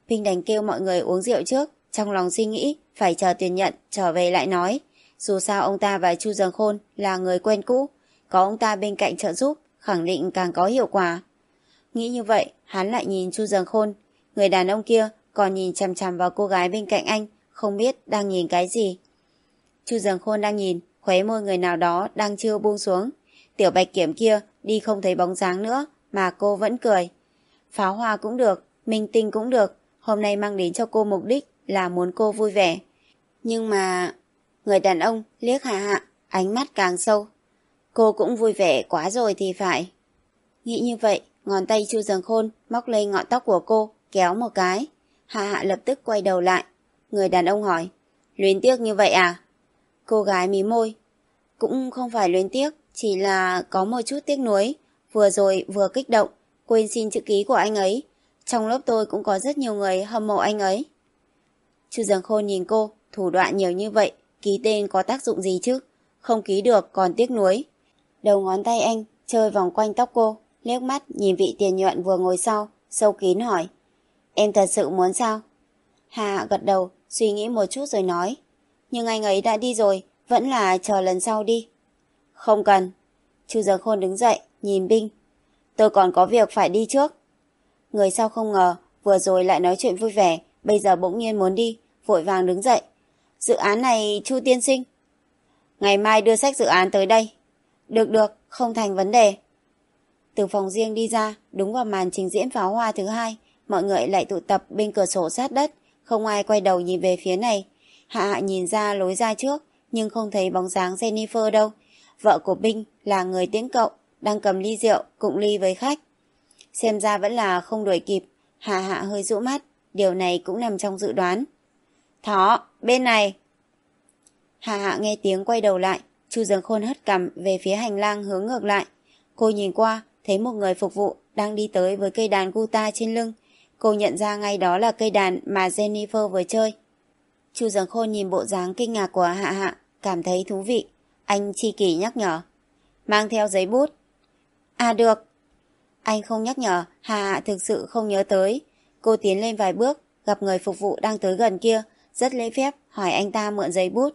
Pinh đành kêu mọi người uống rượu trước, trong lòng suy nghĩ phải chờ Tuyền Nhận trở về lại nói. Dù sao ông ta và Chu Dần Khôn là người quen cũ, có ông ta bên cạnh trợ giúp khẳng định càng có hiệu quả. Nghĩ như vậy, hắn lại nhìn Chu Dần Khôn. Người đàn ông kia còn nhìn chằm chằm vào cô gái bên cạnh anh, không biết đang nhìn cái gì. Chu Dần Khôn đang nhìn, khóe môi người nào đó đang chưa buông xuống. Tiểu Bạch Kiểm kia đi không thấy bóng dáng nữa, mà cô vẫn cười. Pháo hoa cũng được, minh tinh cũng được, hôm nay mang đến cho cô mục đích là muốn cô vui vẻ. Nhưng mà... Người đàn ông liếc Hạ Hạ, ánh mắt càng sâu. Cô cũng vui vẻ quá rồi thì phải. Nghĩ như vậy, ngón tay Chu Dần Khôn móc lên ngọn tóc của cô, kéo một cái. Hạ Hạ lập tức quay đầu lại. Người đàn ông hỏi, luyến tiếc như vậy à? Cô gái mí môi. Cũng không phải luyến tiếc, chỉ là có một chút tiếc nuối. Vừa rồi vừa kích động, quên xin chữ ký của anh ấy. Trong lớp tôi cũng có rất nhiều người hâm mộ anh ấy. Chu Dần Khôn nhìn cô, thủ đoạn nhiều như vậy, ký tên có tác dụng gì chứ? Không ký được còn tiếc nuối. Đầu ngón tay anh chơi vòng quanh tóc cô, liếc mắt nhìn vị Tiền Nhuận vừa ngồi sau, sâu kín hỏi. Em thật sự muốn sao? Hà gật đầu, suy nghĩ một chút rồi nói. Nhưng anh ấy đã đi rồi, vẫn là chờ lần sau đi. Không cần. Chu Dần Khôn đứng dậy, nhìn Binh. Tôi còn có việc phải đi trước. Người sau không ngờ, vừa rồi lại nói chuyện vui vẻ, bây giờ bỗng nhiên muốn đi, vội vàng đứng dậy. Dự án này, Chu tiên sinh. Ngày mai đưa sách dự án tới đây. Được được, không thành vấn đề. Từ phòng riêng đi ra, đúng vào màn trình diễn pháo hoa thứ hai, mọi người lại tụ tập bên cửa sổ sát đất, không ai quay đầu nhìn về phía này. Hạ Hạ nhìn ra lối ra trước, nhưng không thấy bóng dáng Jennifer đâu. Vợ của Binh là người tiễn cậu, đang cầm ly rượu, cụng ly với khách. Xem ra vẫn là không đuổi kịp. Hạ Hạ hơi rũ mắt, điều này cũng nằm trong dự đoán. Thỏ, bên này. Hạ Hạ nghe tiếng quay đầu lại, Chu Dần Khôn hất cằm về phía hành lang hướng ngược lại. Cô nhìn qua, thấy một người phục vụ đang đi tới với cây đàn guitar trên lưng. Cô nhận ra ngay đó là cây đàn mà Jennifer vừa chơi. Chu Dần Khôn nhìn bộ dáng kinh ngạc của Hạ Hạ, cảm thấy thú vị. Anh chi kỷ nhắc nhở. Mang theo giấy bút. À được. Anh không nhắc nhở, Hạ Hạ thực sự không nhớ tới. Cô tiến lên vài bước, gặp người phục vụ đang tới gần kia, rất lễ phép hỏi anh ta mượn giấy bút.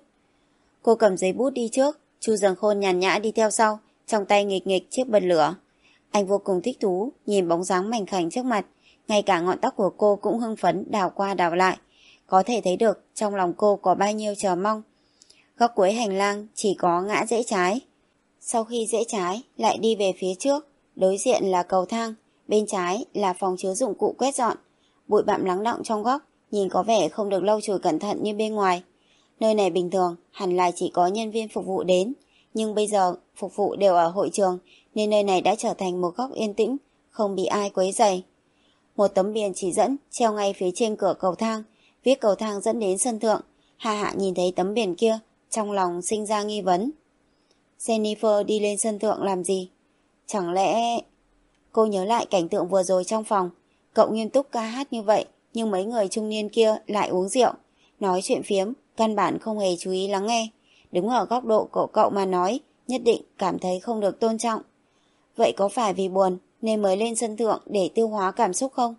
Cô cầm giấy bút đi trước, Chu Dần Khôn nhàn nhã đi theo sau, trong tay nghịch nghịch chiếc bật lửa. Anh vô cùng thích thú, nhìn bóng dáng mảnh khảnh trước mặt, ngay cả ngọn tóc của cô cũng hưng phấn đảo qua đảo lại. Có thể thấy được trong lòng cô có bao nhiêu chờ mong. Góc cuối hành lang chỉ có ngã rẽ trái. Sau khi rẽ trái, lại đi về phía trước, đối diện là cầu thang, bên trái là phòng chứa dụng cụ quét dọn. Bụi bặm lắng đọng trong góc, nhìn có vẻ không được lau chùi cẩn thận như bên ngoài. Nơi này bình thường hẳn là chỉ có nhân viên phục vụ đến, nhưng bây giờ phục vụ đều ở hội trường nên nơi này đã trở thành một góc yên tĩnh, không bị ai quấy rầy. Một tấm biển chỉ dẫn treo ngay phía trên cửa cầu thang, viết cầu thang dẫn đến sân thượng. Hạ Hạ nhìn thấy tấm biển kia, trong lòng sinh ra nghi vấn. Jennifer đi lên sân thượng làm gì? Chẳng lẽ... Cô nhớ lại cảnh tượng vừa rồi trong phòng, cậu nghiêm túc ca hát như vậy, nhưng mấy người trung niên kia lại uống rượu, nói chuyện phiếm, căn bản không hề chú ý lắng nghe. Đứng ở góc độ của cậu mà nói, nhất định cảm thấy không được tôn trọng. Vậy có phải vì buồn nên mới lên sân thượng để tiêu hóa cảm xúc không?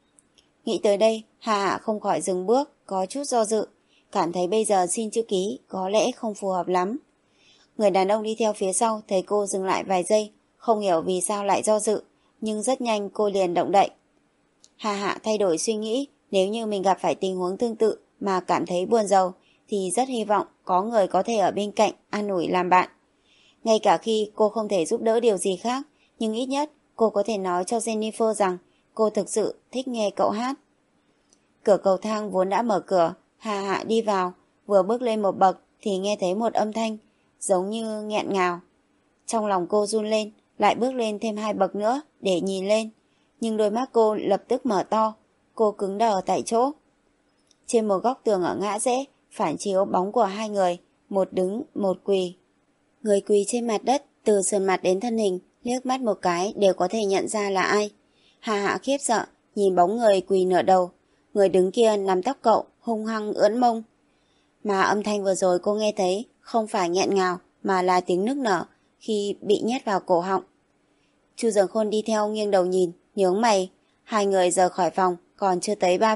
Nghĩ tới đây, Hạ Hạ không khỏi dừng bước, có chút do dự, cảm thấy bây giờ xin chữ ký có lẽ không phù hợp lắm. Người đàn ông đi theo phía sau thấy cô dừng lại vài giây, không hiểu vì sao lại do dự, nhưng rất nhanh cô liền động đậy. Hạ Hạ thay đổi suy nghĩ, nếu như mình gặp phải tình huống tương tự mà cảm thấy buồn rầu, thì rất hy vọng có người có thể ở bên cạnh an ủi làm bạn. Ngay cả khi cô không thể giúp đỡ điều gì khác, nhưng ít nhất cô có thể nói cho Jennifer rằng cô thực sự thích nghe cậu hát. Cửa cầu thang vốn đã mở cửa, Hạ Hạ đi vào, vừa bước lên một bậc thì nghe thấy một âm thanh, giống như nghẹn ngào. Trong lòng cô run lên, lại bước lên thêm hai bậc nữa để nhìn lên, nhưng đôi mắt cô lập tức mở to, cô cứng đờ tại chỗ. Trên một góc tường ở ngã rẽ, phản chiếu bóng của hai người, một đứng, một quỳ. Người quỳ trên mặt đất, từ sườn mặt đến thân hình, liếc mắt một cái đều có thể nhận ra là ai. Hạ Hạ khiếp sợ, nhìn bóng người quỳ nửa đầu, người đứng kia nắm tóc cậu, hung hăng ưỡn mông. Mà âm thanh vừa rồi cô nghe thấy không phải nghẹn ngào mà là tiếng nức nở khi bị nhét vào cổ họng. Chu Dần Khôn đi theo nghiêng đầu nhìn, nhướng mày. Hai người rời khỏi phòng còn chưa tới ba phút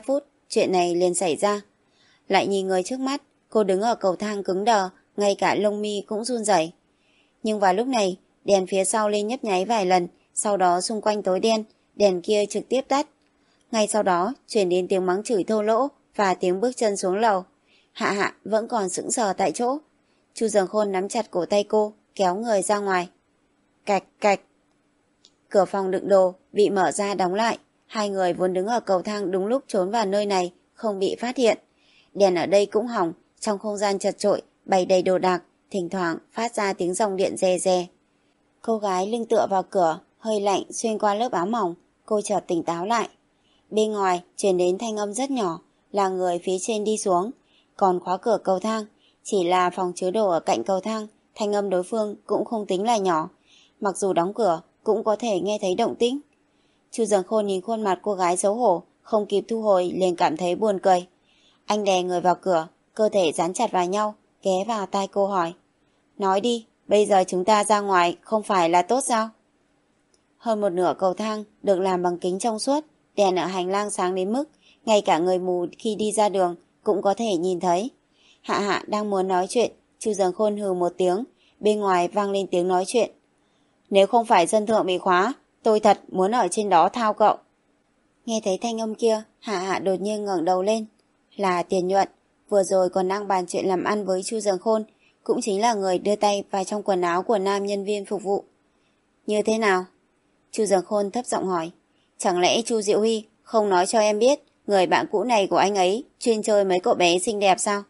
chuyện này liền xảy ra. Lại nhìn người trước mắt, cô đứng ở cầu thang cứng đờ, ngay cả lông mi cũng run rẩy. Nhưng vào lúc này, đèn phía sau lên nhấp nháy vài lần, sau đó xung quanh tối đen, đèn kia trực tiếp tắt. Ngay sau đó, chuyển đến tiếng mắng chửi thô lỗ và tiếng bước chân xuống lầu. Hạ Hạ vẫn còn sững sờ tại chỗ. Chu Dường Khôn nắm chặt cổ tay cô, kéo người ra ngoài. Cạch cạch. Cửa phòng đựng đồ bị mở ra đóng lại. Hai người vốn đứng ở cầu thang đúng lúc trốn vào nơi này, không bị phát hiện. Đèn ở đây cũng hỏng, trong không gian chật chội, bày đầy đồ đạc, thỉnh thoảng phát ra tiếng dòng điện rè rè. Cô gái lưng tựa vào cửa, hơi lạnh xuyên qua lớp áo mỏng, cô chợt tỉnh táo lại. Bên ngoài truyền đến thanh âm rất nhỏ, là người phía trên đi xuống, còn khóa cửa cầu thang, chỉ là phòng chứa đồ ở cạnh cầu thang, thanh âm đối phương cũng không tính là nhỏ, mặc dù đóng cửa cũng có thể nghe thấy động tĩnh. Chu Dường Khôn nhìn khuôn mặt cô gái xấu hổ, không kịp thu hồi liền cảm thấy buồn cười. Anh đè người vào cửa, cơ thể dán chặt vào nhau, ghé vào tai cô hỏi. Nói đi, bây giờ chúng ta ra ngoài không phải là tốt sao? Hơn một nửa cầu thang được làm bằng kính trong suốt, đèn ở hành lang sáng đến mức ngay cả người mù khi đi ra đường cũng có thể nhìn thấy. Hạ Hạ đang muốn nói chuyện, Chu Dường Khôn hừ một tiếng, bên ngoài vang lên tiếng nói chuyện. Nếu không phải sân thượng bị khóa, tôi thật muốn ở trên đó thao cậu. Nghe thấy thanh âm kia, Hạ Hạ đột nhiên ngẩng đầu lên. Là Tiền Nhuận, vừa rồi còn đang bàn chuyện làm ăn với Chu Dường Khôn, cũng chính là người đưa tay vào trong quần áo của nam nhân viên phục vụ. Như thế nào? Chu Dường Khôn thấp giọng hỏi. Chẳng lẽ Chu Diệu Huy không nói cho em biết người bạn cũ này của anh ấy chuyên chơi mấy cậu bé xinh đẹp sao?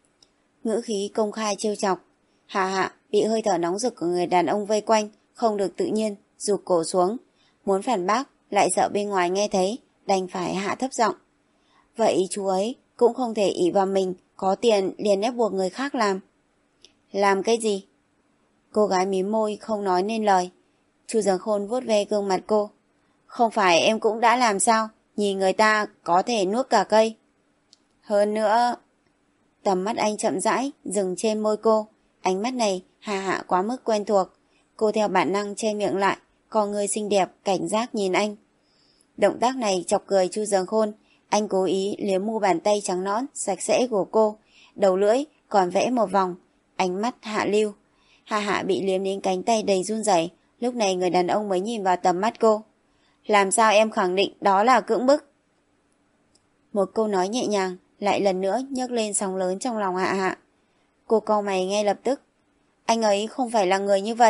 Ngữ khí công khai trêu chọc. Hạ Hạ bị hơi thở nóng rực của người đàn ông vây quanh, không được tự nhiên, rụt cổ xuống. Muốn phản bác, lại sợ bên ngoài nghe thấy, đành phải hạ thấp giọng. Vậy chú ấy cũng không thể ỷ vào mình có tiền liền ép buộc người khác làm. Làm cái gì? Cô gái mím môi không nói nên lời. Chu Dường Khôn vuốt ve gương mặt cô. Không phải em cũng đã làm sao, nhìn người ta có thể nuốt cả cây. Hơn nữa... Tầm mắt anh chậm rãi, dừng trên môi cô. Ánh mắt này Hạ Hạ quá mức quen thuộc. Cô theo bản năng che miệng lại, con người xinh đẹp, cảnh giác nhìn anh. Động tác này chọc cười Chu Dường Khôn. Anh cố ý liếm mu bàn tay trắng nõn, sạch sẽ của cô. Đầu lưỡi còn vẽ một vòng. Ánh mắt hạ lưu. Hạ Hạ bị liếm đến cánh tay đầy run rẩy. Lúc này người đàn ông mới nhìn vào tầm mắt cô. Làm sao em khẳng định đó là cưỡng bức? Một câu nói nhẹ nhàng lại lần nữa nhấc lên sóng lớn trong lòng Hạ Hạ. Cô cau mày ngay lập tức. Anh ấy không phải là người như vậy.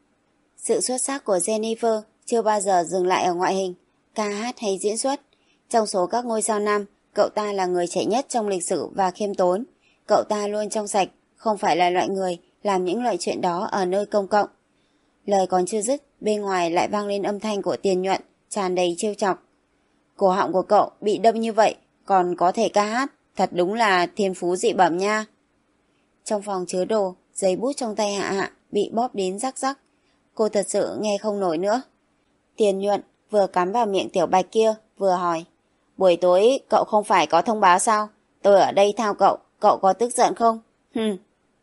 Sự xuất sắc của Jennifer chưa bao giờ dừng lại ở ngoại hình, ca hát hay diễn xuất. Trong số các ngôi sao nam, cậu ta là người trẻ nhất trong lịch sử và khiêm tốn. Cậu ta luôn trong sạch, không phải là loại người làm những loại chuyện đó ở nơi công cộng. Lời còn chưa dứt, bên ngoài lại vang lên âm thanh của Tiền Nhuận, tràn đầy trêu chọc. Cổ họng của cậu bị đâm như vậy, còn có thể ca hát, thật đúng là thiên phú dị bẩm nha. Trong phòng chứa đồ, giấy bút trong tay Hạ Hạ bị bóp đến rắc rắc. Cô thật sự nghe không nổi nữa. Tiền Nhuận vừa cắm vào miệng tiểu bạch kia, vừa hỏi. Buổi tối cậu không phải có thông báo sao? Tôi ở đây thao cậu, cậu có tức giận không? Hừm.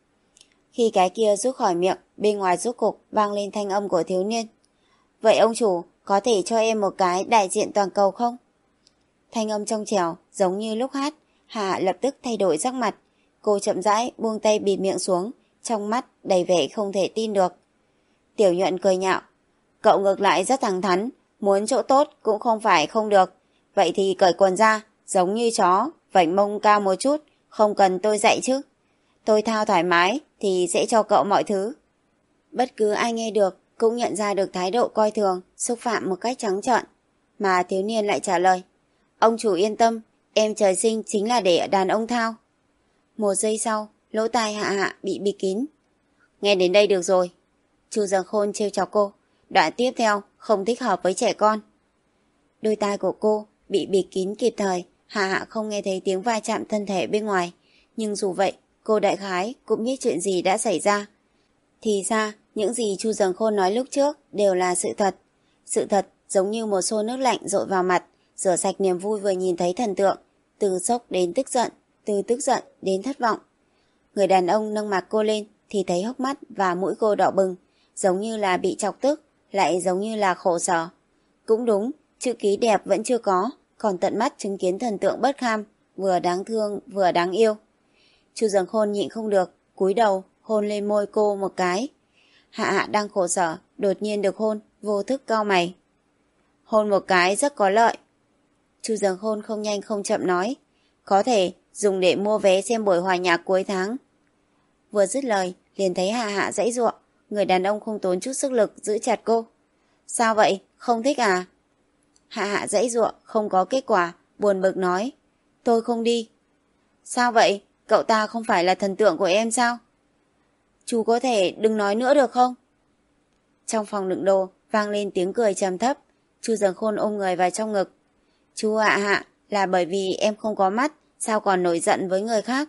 Khi cái kia rút khỏi miệng, bên ngoài rốt cục vang lên thanh âm của thiếu niên. Vậy ông chủ có thể cho em một cái đại diện toàn cầu không? Thanh âm trong trẻo giống như lúc hát. Hạ lập tức thay đổi sắc mặt. Cô chậm rãi buông tay bịt miệng xuống, trong mắt đầy vẻ không thể tin được. Tiểu Nhuận cười nhạo. Cậu ngược lại rất thẳng thắn, muốn chỗ tốt cũng không phải không được. Vậy thì cởi quần ra, giống như chó, vảnh mông cao một chút, không cần tôi dạy chứ. Tôi thao thoải mái thì sẽ cho cậu mọi thứ. Bất cứ ai nghe được cũng nhận ra được thái độ coi thường, xúc phạm một cách trắng trợn. Mà thiếu niên lại trả lời. Ông chủ yên tâm, em trời sinh chính là để đàn ông thao. Một giây sau, lỗ tai Hạ Hạ bị bịt kín. Nghe đến đây được rồi. Chu Dường Khôn trêu chọc cô. Đoạn tiếp theo không thích hợp với trẻ con. Đôi tai của cô bị bịt kín kịp thời. Hạ Hạ không nghe thấy tiếng va chạm thân thể bên ngoài. Nhưng dù vậy, cô đại khái cũng biết chuyện gì đã xảy ra. Thì ra, những gì Chu Dường Khôn nói lúc trước đều là sự thật. Sự thật giống như một xô nước lạnh dội vào mặt, rửa sạch niềm vui vừa nhìn thấy thần tượng. Từ sốc đến tức giận, từ tức giận đến thất vọng. Người đàn ông nâng mặt cô lên thì thấy hốc mắt và mũi cô đỏ bừng, giống như là bị chọc tức, lại giống như là khổ sở. Cũng đúng, chữ ký đẹp vẫn chưa có, còn tận mắt chứng kiến thần tượng bất kham, vừa đáng thương vừa đáng yêu. Chu Dường Khôn nhịn không được, cúi đầu hôn lên môi cô một cái. Hạ Hạ đang khổ sở, đột nhiên được hôn, vô thức cau mày. Hôn một cái rất có lợi. Chu Dường Khôn không nhanh không chậm nói, có thể dùng để mua vé xem buổi hòa nhạc cuối tháng. Vừa dứt lời, liền thấy Hạ Hạ giãy giụa, người đàn ông không tốn chút sức lực giữ chặt cô. Sao vậy, không thích à? Hạ Hạ giãy giụa, không có kết quả, buồn bực nói, tôi không đi. Sao vậy, cậu ta không phải là thần tượng của em sao? Chú có thể đừng nói nữa được không? Trong phòng đựng đồ vang lên tiếng cười trầm thấp. Chu Dường Khôn ôm người vào trong ngực. Chú Hạ Hạ, là bởi vì em không có mắt, sao còn nổi giận với người khác?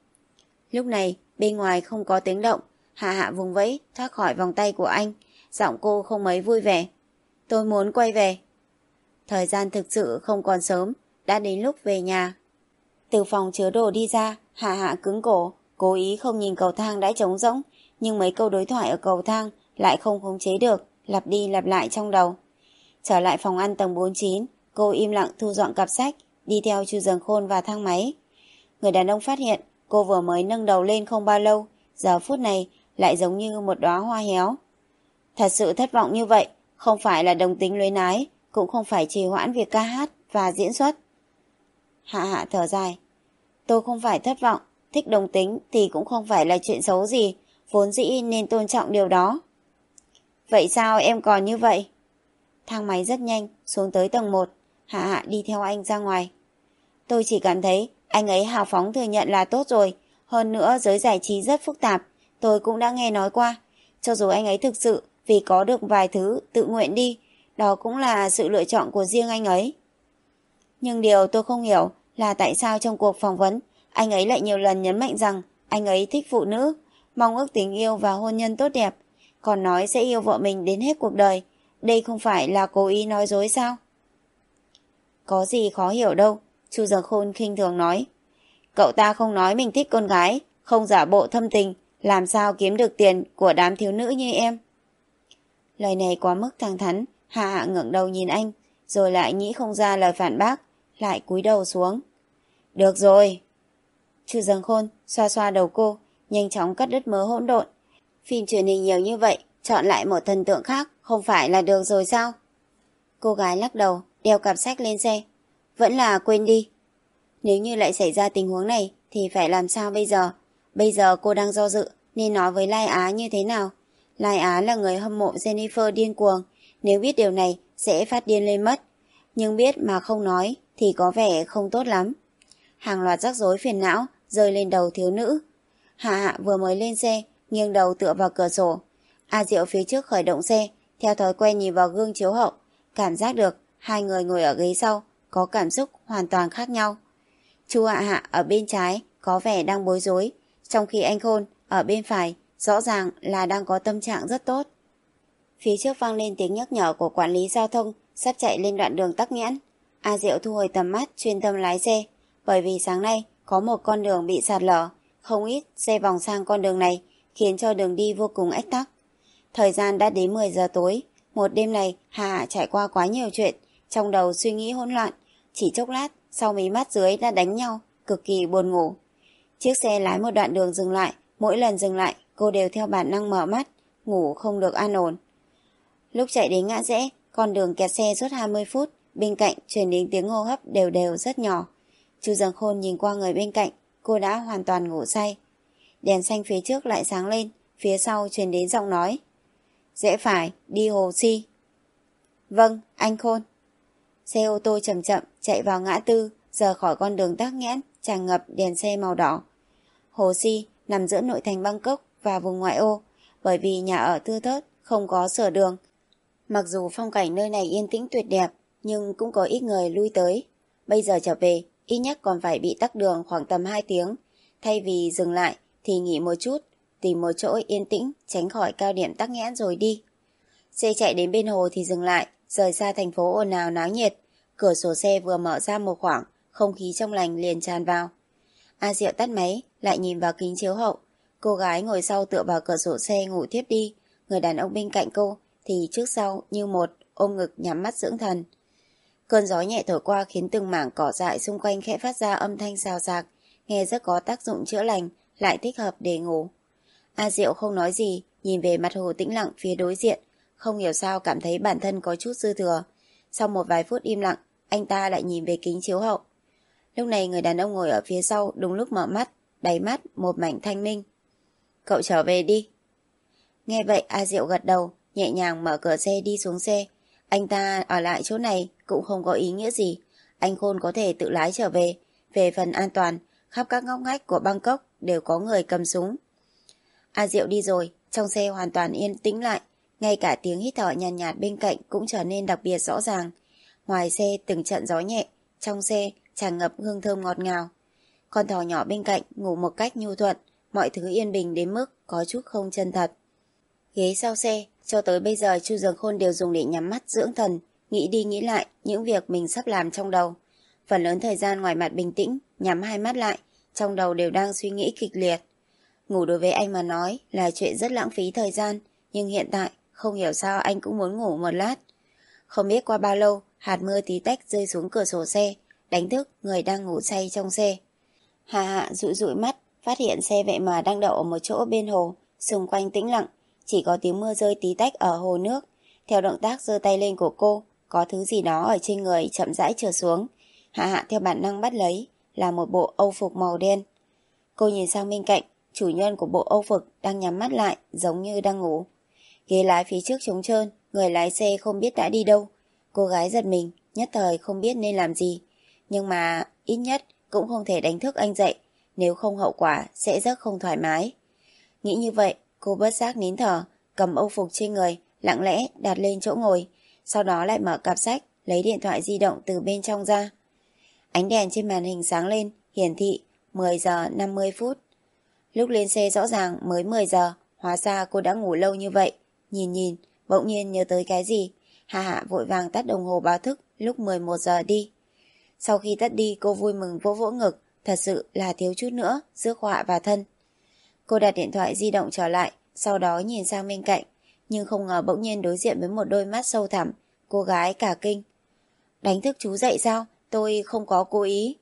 Lúc này bên ngoài không có tiếng động. Hạ Hạ vùng vẫy thoát khỏi vòng tay của anh, giọng cô không mấy vui vẻ. Tôi muốn quay về. Thời gian thực sự không còn sớm, đã đến lúc về nhà. Từ phòng chứa đồ đi ra, Hạ Hạ cứng cổ, cố ý không nhìn cầu thang đã trống rỗng, nhưng mấy câu đối thoại ở cầu thang lại không khống chế được, lặp đi lặp lại trong đầu. Trở lại phòng ăn tầng bốn mươi chín, cô im lặng thu dọn cặp sách, đi theo Chu Dường Khôn vào thang máy. Người đàn ông phát hiện cô vừa mới nâng đầu lên không bao lâu, giờ phút này lại giống như một đóa hoa héo. Thật sự thất vọng như vậy, không phải là đồng tính luyến ái, cũng không phải trì hoãn việc ca hát và diễn xuất. Hạ Hạ thở dài. Tôi không phải thất vọng, thích đồng tính thì cũng không phải là chuyện xấu gì, vốn dĩ nên tôn trọng điều đó. Vậy sao em còn như vậy? Thang máy rất nhanh, xuống tới tầng một, Hạ Hạ đi theo anh ra ngoài. Tôi chỉ cảm thấy anh ấy hào phóng thừa nhận là tốt rồi, hơn nữa giới giải trí rất phức tạp, tôi cũng đã nghe nói qua. Cho dù anh ấy thực sự vì có được vài thứ tự nguyện đi, đó cũng là sự lựa chọn của riêng anh ấy. Nhưng điều tôi không hiểu là tại sao trong cuộc phỏng vấn, anh ấy lại nhiều lần nhấn mạnh rằng anh ấy thích phụ nữ, mong ước tình yêu và hôn nhân tốt đẹp, còn nói sẽ yêu vợ mình đến hết cuộc đời. Đây không phải là cố ý nói dối sao? Có gì khó hiểu đâu, Chu Dường Khôn khinh thường nói. Cậu ta không nói mình thích con gái, không giả bộ thâm tình, làm sao kiếm được tiền của đám thiếu nữ như em? Lời này quá mức thẳng thắn. Hạ Hạ ngẩng đầu nhìn anh, rồi lại nghĩ không ra lời phản bác, lại cúi đầu xuống. Được rồi. Chu Dường Khôn xoa xoa đầu cô, nhanh chóng cắt đứt mớ hỗn độn. Phim truyền hình nhiều như vậy, chọn lại một thần tượng khác không phải là được rồi sao? Cô gái lắc đầu, đeo cặp sách lên xe. Vẫn là quên đi. Nếu như lại xảy ra tình huống này thì phải làm sao bây giờ? Bây giờ cô đang do dự nên nói với Lai Á như thế nào? Lai Á là người hâm mộ Jennifer điên cuồng, nếu biết điều này sẽ phát điên lên mất. Nhưng biết mà không nói thì có vẻ không tốt lắm. Hàng loạt rắc rối phiền não rơi lên đầu thiếu nữ. Hạ Hạ vừa mới lên xe, nghiêng đầu tựa vào cửa sổ. A Diệu phía trước khởi động xe, theo thói quen nhìn vào gương chiếu hậu, cảm giác được hai người ngồi ở ghế sau có cảm xúc hoàn toàn khác nhau. Chu Hạ Hạ ở bên trái có vẻ đang bối rối, trong khi anh Khôn ở bên phải rõ ràng là đang có tâm trạng rất tốt. Phía trước vang lên tiếng nhắc nhở của quản lý giao thông, sắp chạy lên đoạn đường tắc nghẽn. A Diệu thu hồi tầm mắt, chuyên tâm lái xe, bởi vì sáng nay có một con đường bị sạt lở, không ít xe vòng sang con đường này, khiến cho đường đi vô cùng ách tắc. Thời gian đã đến mười giờ tối, một đêm này Hạ Hạ trải qua quá nhiều chuyện, trong đầu suy nghĩ hỗn loạn, chỉ chốc lát sau mí mắt dưới đã đánh nhau, cực kỳ buồn ngủ. Chiếc xe lái một đoạn đường dừng lại, mỗi lần dừng lại cô đều theo bản năng mở mắt, ngủ không được an ổn. Lúc chạy đến ngã rẽ, con đường kẹt xe suốt hai mươi phút, bên cạnh truyền đến tiếng hô hấp đều đều rất nhỏ. Chu Dường Khôn nhìn qua người bên cạnh, cô đã hoàn toàn ngủ say. Đèn xanh phía trước lại sáng lên, phía sau truyền đến giọng nói. Rẽ phải, đi Hồ Si. Vâng, anh Khôn. Xe ô tô chậm chậm chạy vào ngã tư, rời khỏi con đường tắc nghẽn, tràn ngập đèn xe màu đỏ. Hồ Si nằm giữa nội thành Bangkok và vùng ngoại ô, bởi vì nhà ở thưa thớt, không có sửa đường. Mặc dù phong cảnh nơi này yên tĩnh tuyệt đẹp, nhưng cũng có ít người lui tới. Bây giờ trở về, ít nhất còn phải bị tắc đường khoảng tầm hai tiếng. Thay vì dừng lại thì nghỉ một chút, tìm một chỗ yên tĩnh, tránh khỏi cao điểm tắc nghẽn rồi đi. Xe chạy đến bên hồ thì dừng lại, rời xa thành phố ồn ào náo nhiệt. Cửa sổ xe vừa mở ra một khoảng, không khí trong lành liền tràn vào. A Diệu tắt máy, lại nhìn vào kính chiếu hậu. Cô gái ngồi sau tựa vào cửa sổ xe ngủ thiếp đi. Người đàn ông bên cạnh cô thì trước sau như một, ôm ngực nhắm mắt dưỡng thần. Cơn gió nhẹ thổi qua khiến từng mảng cỏ dại xung quanh khẽ phát ra âm thanh xào xạc, nghe rất có tác dụng chữa lành, lại thích hợp để ngủ. A Diệu không nói gì, nhìn về mặt hồ tĩnh lặng phía đối diện, không hiểu sao cảm thấy bản thân có chút dư thừa. Sau một vài phút im lặng, anh ta lại nhìn về kính chiếu hậu. Lúc này người đàn ông ngồi ở phía sau đúng lúc mở mắt, đáy mắt một mảnh thanh minh. Cậu trở về đi. Nghe vậy A Diệu gật đầu, nhẹ nhàng mở cửa xe đi xuống xe. Anh ta ở lại chỗ này cũng không có ý nghĩa gì. Anh Khôn có thể tự lái trở về. Về phần an toàn, khắp các ngóc ngách của Bangkok đều có người cầm súng. A Diệu đi rồi, trong xe hoàn toàn yên tĩnh lại. Ngay cả tiếng hít thở nhàn nhạt, nhạt bên cạnh cũng trở nên đặc biệt rõ ràng. Ngoài xe từng trận gió nhẹ, trong xe tràn ngập hương thơm ngọt ngào. Con thỏ nhỏ bên cạnh ngủ một cách nhu thuận, mọi thứ yên bình đến mức có chút không chân thật. Ghế sau xe, cho tới bây giờ Chu Dường Khôn đều dùng để nhắm mắt dưỡng thần, nghĩ đi nghĩ lại những việc mình sắp làm trong đầu. Phần lớn thời gian ngoài mặt bình tĩnh, nhắm hai mắt lại, trong đầu đều đang suy nghĩ kịch liệt. Ngủ đối với anh mà nói là chuyện rất lãng phí thời gian, nhưng hiện tại không hiểu sao anh cũng muốn ngủ một lát. Không biết qua bao lâu, hạt mưa tí tách rơi xuống cửa sổ xe, đánh thức người đang ngủ say trong xe. Hà Hạ dụi dụi mắt, phát hiện xe vậy mà đang đậu ở một chỗ bên hồ, xung quanh tĩnh lặng, chỉ có tiếng mưa rơi tí tách ở hồ nước. Theo động tác giơ tay lên của cô, có thứ gì đó ở trên người chậm rãi trượt xuống. Hạ Hạ theo bản năng bắt lấy, là một bộ âu phục màu đen. Cô nhìn sang bên cạnh, chủ nhân của bộ âu phục đang nhắm mắt lại, giống như đang ngủ. Ghế lái phía trước trống trơn, người lái xe không biết đã đi đâu. Cô gái giật mình, nhất thời không biết nên làm gì. Nhưng mà ít nhất cũng không thể đánh thức anh dậy, nếu không hậu quả sẽ rất không thoải mái. Nghĩ như vậy, cô bất giác nín thở, cầm âu phục trên người, lặng lẽ đặt lên chỗ ngồi, sau đó lại mở cặp sách, lấy điện thoại di động từ bên trong ra. Ánh đèn trên màn hình sáng lên, hiển thị mười giờ năm mươi phút. Lúc lên xe rõ ràng mới mười giờ, hóa ra cô đã ngủ lâu như vậy. Nhìn nhìn, bỗng nhiên nhớ tới cái gì, Hà Hạ vội vàng tắt đồng hồ báo thức lúc mười một giờ đi. Sau khi tắt đi, cô vui mừng vỗ vỗ ngực, thật sự là thiếu chút nữa, rước họa vào thân. Cô đặt điện thoại di động trở lại, sau đó nhìn sang bên cạnh, nhưng không ngờ bỗng nhiên đối diện với một đôi mắt sâu thẳm, cô gái cả kinh. Đánh thức chú dậy sao? Tôi không có cố ý.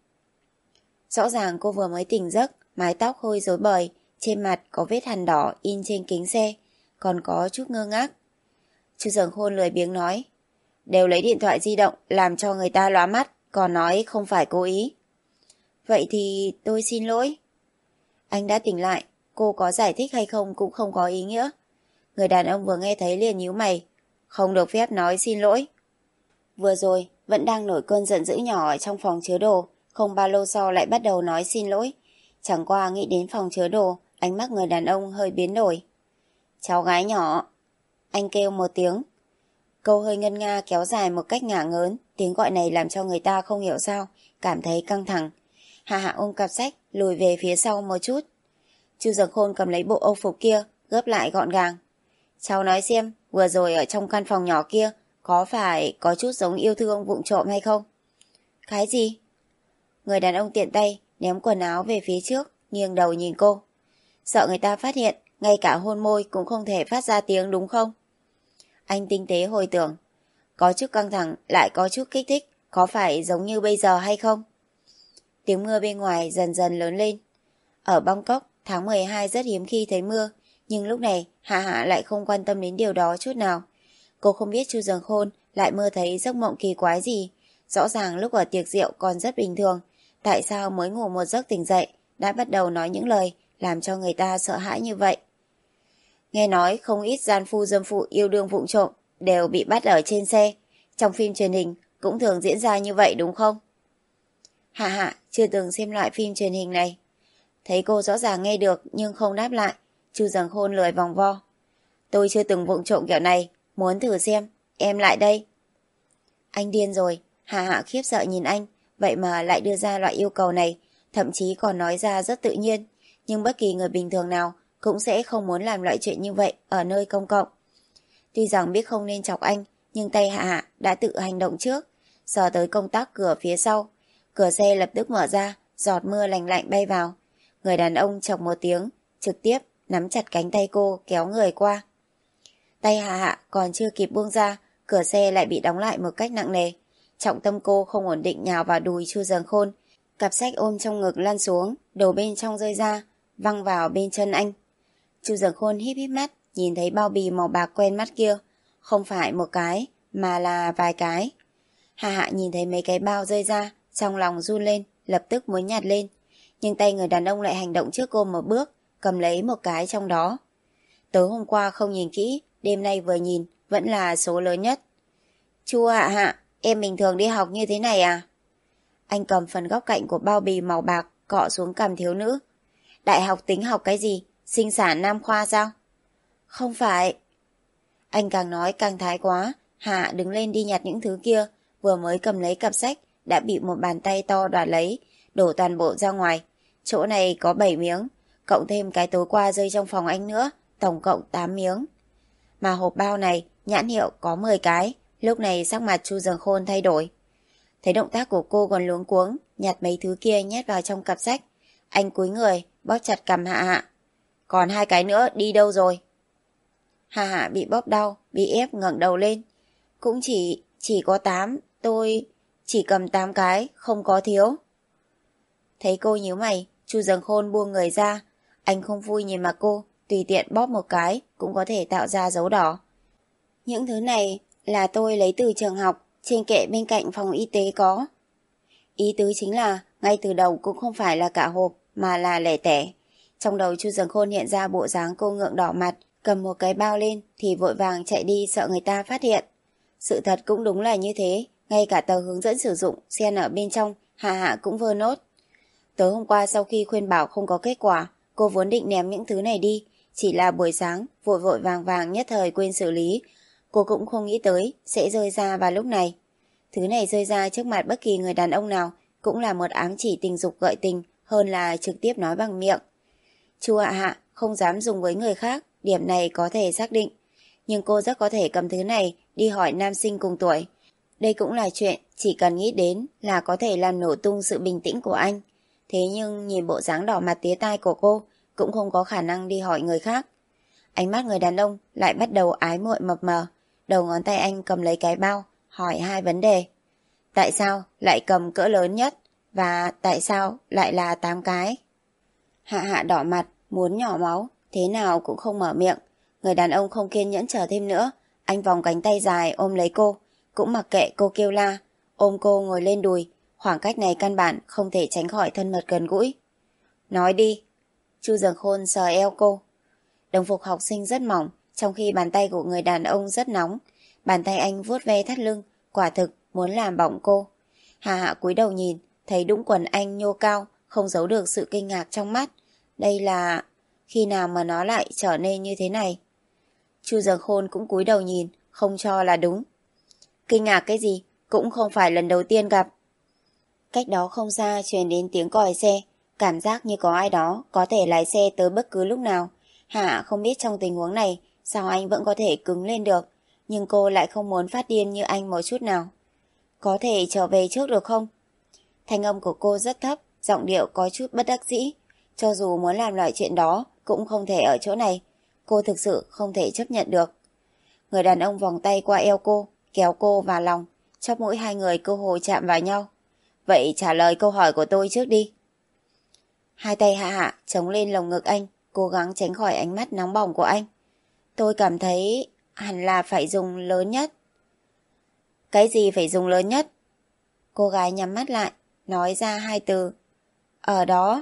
Rõ ràng cô vừa mới tỉnh giấc, mái tóc hơi rối bời, trên mặt có vết hằn đỏ in trên kính xe, còn có chút ngơ ngác. Chu Dường Khôn lười biếng nói, đều lấy điện thoại di động làm cho người ta lóa mắt, còn nói không phải cố ý. Vậy thì tôi xin lỗi. Anh đã tỉnh lại, cô có giải thích hay không cũng không có ý nghĩa. Người đàn ông vừa nghe thấy liền nhíu mày, không được phép nói xin lỗi. Vừa rồi vẫn đang nổi cơn giận dữ nhỏ ở trong phòng chứa đồ, không bao lâu sau lại bắt đầu nói xin lỗi. Chẳng qua nghĩ đến phòng chứa đồ, ánh mắt người đàn ông hơi biến đổi. Cháu gái nhỏ. Anh kêu một tiếng. Câu hơi ngân nga kéo dài một cách ngả ngớn, tiếng gọi này làm cho người ta không hiểu sao, cảm thấy căng thẳng. Hạ Hạ ôm cặp sách, lùi về phía sau một chút. Chu Dường Khôn cầm lấy bộ âu phục kia, gấp lại gọn gàng. Cháu nói xem, vừa rồi ở trong căn phòng nhỏ kia, có phải có chút giống yêu thương vụng trộm hay không? Cái gì? Người đàn ông tiện tay, ném quần áo về phía trước, nghiêng đầu nhìn cô. Sợ người ta phát hiện, ngay cả hôn môi cũng không thể phát ra tiếng đúng không? Anh tinh tế hồi tưởng. Có chút căng thẳng, lại có chút kích thích, có phải giống như bây giờ hay không? Tiếng mưa bên ngoài dần dần lớn lên. Ở Bangkok, tháng mười hai rất hiếm khi thấy mưa, nhưng lúc này Hạ Hạ lại không quan tâm đến điều đó chút nào. Cô không biết Chu Dường Khôn lại mơ thấy giấc mộng kỳ quái gì. Rõ ràng lúc ở tiệc rượu còn rất bình thường, tại sao mới ngủ một giấc tỉnh dậy đã bắt đầu nói những lời làm cho người ta sợ hãi như vậy. Nghe nói không ít gian phu dâm phụ yêu đương vụng trộm đều bị bắt ở trên xe. Trong phim truyền hình cũng thường diễn ra như vậy đúng không? Hạ Hạ chưa từng xem loại phim truyền hình này. Thấy cô rõ ràng nghe được nhưng không đáp lại, Chu Dường Khôn lười vòng vo. Tôi chưa từng vụng trộm kiểu này, muốn thử xem, em lại đây. Anh điên rồi. Hạ Hạ khiếp sợ nhìn anh, vậy mà lại đưa ra loại yêu cầu này, thậm chí còn nói ra rất tự nhiên, nhưng bất kỳ người bình thường nào cũng sẽ không muốn làm loại chuyện như vậy ở nơi công cộng. Tuy rằng biết không nên chọc anh, nhưng tay Hạ Hạ đã tự hành động trước, sờ tới công tắc cửa phía sau. Cửa xe lập tức mở ra, giọt mưa lạnh lạnh bay vào. Người đàn ông chọc một tiếng, trực tiếp nắm chặt cánh tay cô kéo người qua. Tay Hạ Hạ còn chưa kịp buông ra, cửa xe lại bị đóng lại một cách nặng nề. Trọng tâm cô không ổn định nhào vào đùi Chu Dần Khôn. Cặp sách ôm trong ngực lăn xuống, đồ bên trong rơi ra, văng vào bên chân anh. Chu Dần Khôn híp híp mắt, nhìn thấy bao bì màu bạc quen mắt kia. Không phải một cái, mà là vài cái. Hạ Hạ nhìn thấy mấy cái bao rơi ra, trong lòng run lên, lập tức muốn nhặt lên. Nhưng tay người đàn ông lại hành động trước cô một bước, cầm lấy một cái trong đó. Tối hôm qua không nhìn kỹ, đêm nay vừa nhìn, vẫn là số lớn nhất. Chu Hạ Hạ, em bình thường đi học như thế này à? Anh cầm phần góc cạnh của bao bì màu bạc, cọ xuống cằm thiếu nữ. Đại học tính học cái gì? Sinh sản nam khoa sao? Không phải. Anh càng nói càng thái quá. Hạ đứng lên đi nhặt những thứ kia, vừa mới cầm lấy cặp sách, đã bị một bàn tay to đoạt lấy, đổ toàn bộ ra ngoài. Chỗ này có bảy miếng, cộng thêm cái tối qua rơi trong phòng anh nữa, tổng cộng tám miếng. Mà hộp bao này, nhãn hiệu có mười cái, lúc này sắc mặt Chu Dần Khôn thay đổi. Thấy động tác của cô còn luống cuống, nhặt mấy thứ kia nhét vào trong cặp sách. Anh cúi người, bóp chặt cằm Hạ Hạ. Còn hai cái nữa đi đâu rồi? Hạ Hạ bị bóp đau, bị ép ngẩng đầu lên. Cũng chỉ, chỉ có tám, tôi chỉ cầm tám cái, không có thiếu. Thấy cô nhíu mày, Chu Dần Khôn buông người ra. Anh không vui nhìn mặt cô, tùy tiện bóp một cái cũng có thể tạo ra dấu đỏ. Những thứ này là tôi lấy từ trường học, trên kệ bên cạnh phòng y tế có. Ý tứ chính là ngay từ đầu cũng không phải là cả hộp mà là lẻ tẻ. Trong đầu Chu Dần Khôn hiện ra bộ dáng cô ngượng đỏ mặt, cầm một cái bao lên thì vội vàng chạy đi sợ người ta phát hiện. Sự thật cũng đúng là như thế, ngay cả tờ hướng dẫn sử dụng xen ở bên trong, Hạ Hạ cũng vơ nốt. Tối hôm qua sau khi khuyên bảo không có kết quả, cô vốn định ném những thứ này đi, chỉ là buổi sáng vội vội vàng vàng nhất thời quên xử lý. Cô cũng không nghĩ tới sẽ rơi ra vào lúc này. Thứ này rơi ra trước mặt bất kỳ người đàn ông nào cũng là một ám chỉ tình dục gợi tình hơn là trực tiếp nói bằng miệng. Chu Hạ Hạ không dám dùng với người khác, điểm này có thể xác định. Nhưng cô rất có thể cầm thứ này đi hỏi nam sinh cùng tuổi. Đây cũng là chuyện chỉ cần nghĩ đến là có thể làm nổ tung sự bình tĩnh của anh. Thế nhưng nhìn bộ dáng đỏ mặt tía tai của cô cũng không có khả năng đi hỏi người khác. Ánh mắt người đàn ông lại bắt đầu ái muội mập mờ. Đầu ngón tay anh cầm lấy cái bao, hỏi hai vấn đề. Tại sao lại cầm cỡ lớn nhất? Và tại sao lại là tám cái? Hạ Hạ đỏ mặt, muốn nhỏ máu, thế nào cũng không mở miệng. Người đàn ông không kiên nhẫn chờ thêm nữa. Anh vòng cánh tay dài ôm lấy cô, cũng mặc kệ cô kêu la, ôm cô ngồi lên đùi. Khoảng cách này căn bản không thể tránh khỏi thân mật gần gũi. Nói đi. Chu Dần Khôn sờ eo cô. Đồng phục học sinh rất mỏng, trong khi bàn tay của người đàn ông rất nóng. Bàn tay anh vuốt ve thắt lưng, quả thực muốn làm bỏng cô. Hạ Hạ cúi đầu nhìn, thấy đũng quần anh nhô cao, không giấu được sự kinh ngạc trong mắt. Đây là... khi nào mà nó lại trở nên như thế này? Chu Dần Khôn cũng cúi đầu nhìn, không cho là đúng. Kinh ngạc cái gì? Cũng không phải lần đầu tiên gặp. Cách đó không xa truyền đến tiếng còi xe, cảm giác như có ai đó có thể lái xe tới bất cứ lúc nào. Hạ không biết trong tình huống này sao anh vẫn có thể cứng lên được, nhưng cô lại không muốn phát điên như anh một chút nào. Có thể trở về trước được không? Thanh âm của cô rất thấp, giọng điệu có chút bất đắc dĩ. Cho dù muốn làm loại chuyện đó cũng không thể ở chỗ này. Cô thực sự không thể chấp nhận được. Người đàn ông vòng tay qua eo cô, kéo cô vào lòng, chóp mũi hai người cơ hồ chạm vào nhau. Vậy trả lời câu hỏi của tôi trước đi. Hai tay Hạ Hạ chống lên lồng ngực anh, cố gắng tránh khỏi ánh mắt nóng bỏng của anh. Tôi cảm thấy hẳn là phải dùng lớn nhất. Cái gì phải dùng lớn nhất? Cô gái nhắm mắt lại, nói ra hai từ. Ở đó.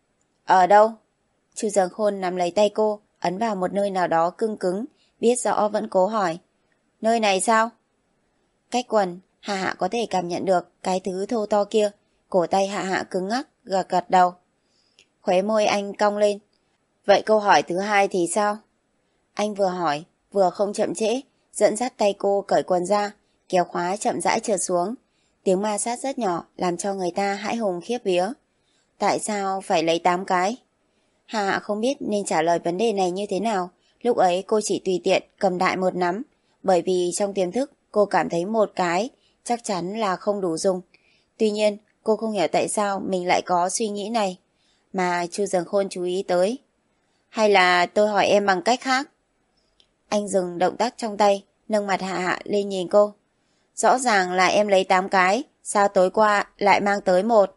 Ở đâu? Chu Dần Khôn nắm lấy tay cô, ấn vào một nơi nào đó cứng cứng, biết rõ vẫn cố hỏi. Nơi này sao? Cách quần, Hạ Hạ có thể cảm nhận được cái thứ thô to kia. Cổ tay Hạ Hạ cứng ngắc, gật gật đầu. Khóe môi anh cong lên. Vậy câu hỏi thứ hai thì sao? Anh vừa hỏi, vừa không chậm trễ, dẫn dắt tay cô cởi quần ra, kéo khóa chậm rãi trượt xuống. Tiếng ma sát rất nhỏ làm cho người ta hãi hùng khiếp vía. Tại sao phải lấy tám cái? Hạ Hạ không biết nên trả lời vấn đề này như thế nào. Lúc ấy cô chỉ tùy tiện cầm đại một nắm, bởi vì trong tiềm thức cô cảm thấy một cái chắc chắn là không đủ dùng. Tuy nhiên cô không hiểu tại sao mình lại có suy nghĩ này, mà Chu Dần Khôn chú ý tới. Hay là tôi hỏi em bằng cách khác? Anh dừng động tác trong tay, nâng mặt Hạ Hạ lên nhìn cô. Rõ ràng là em lấy tám cái, sao tối qua lại mang tới một?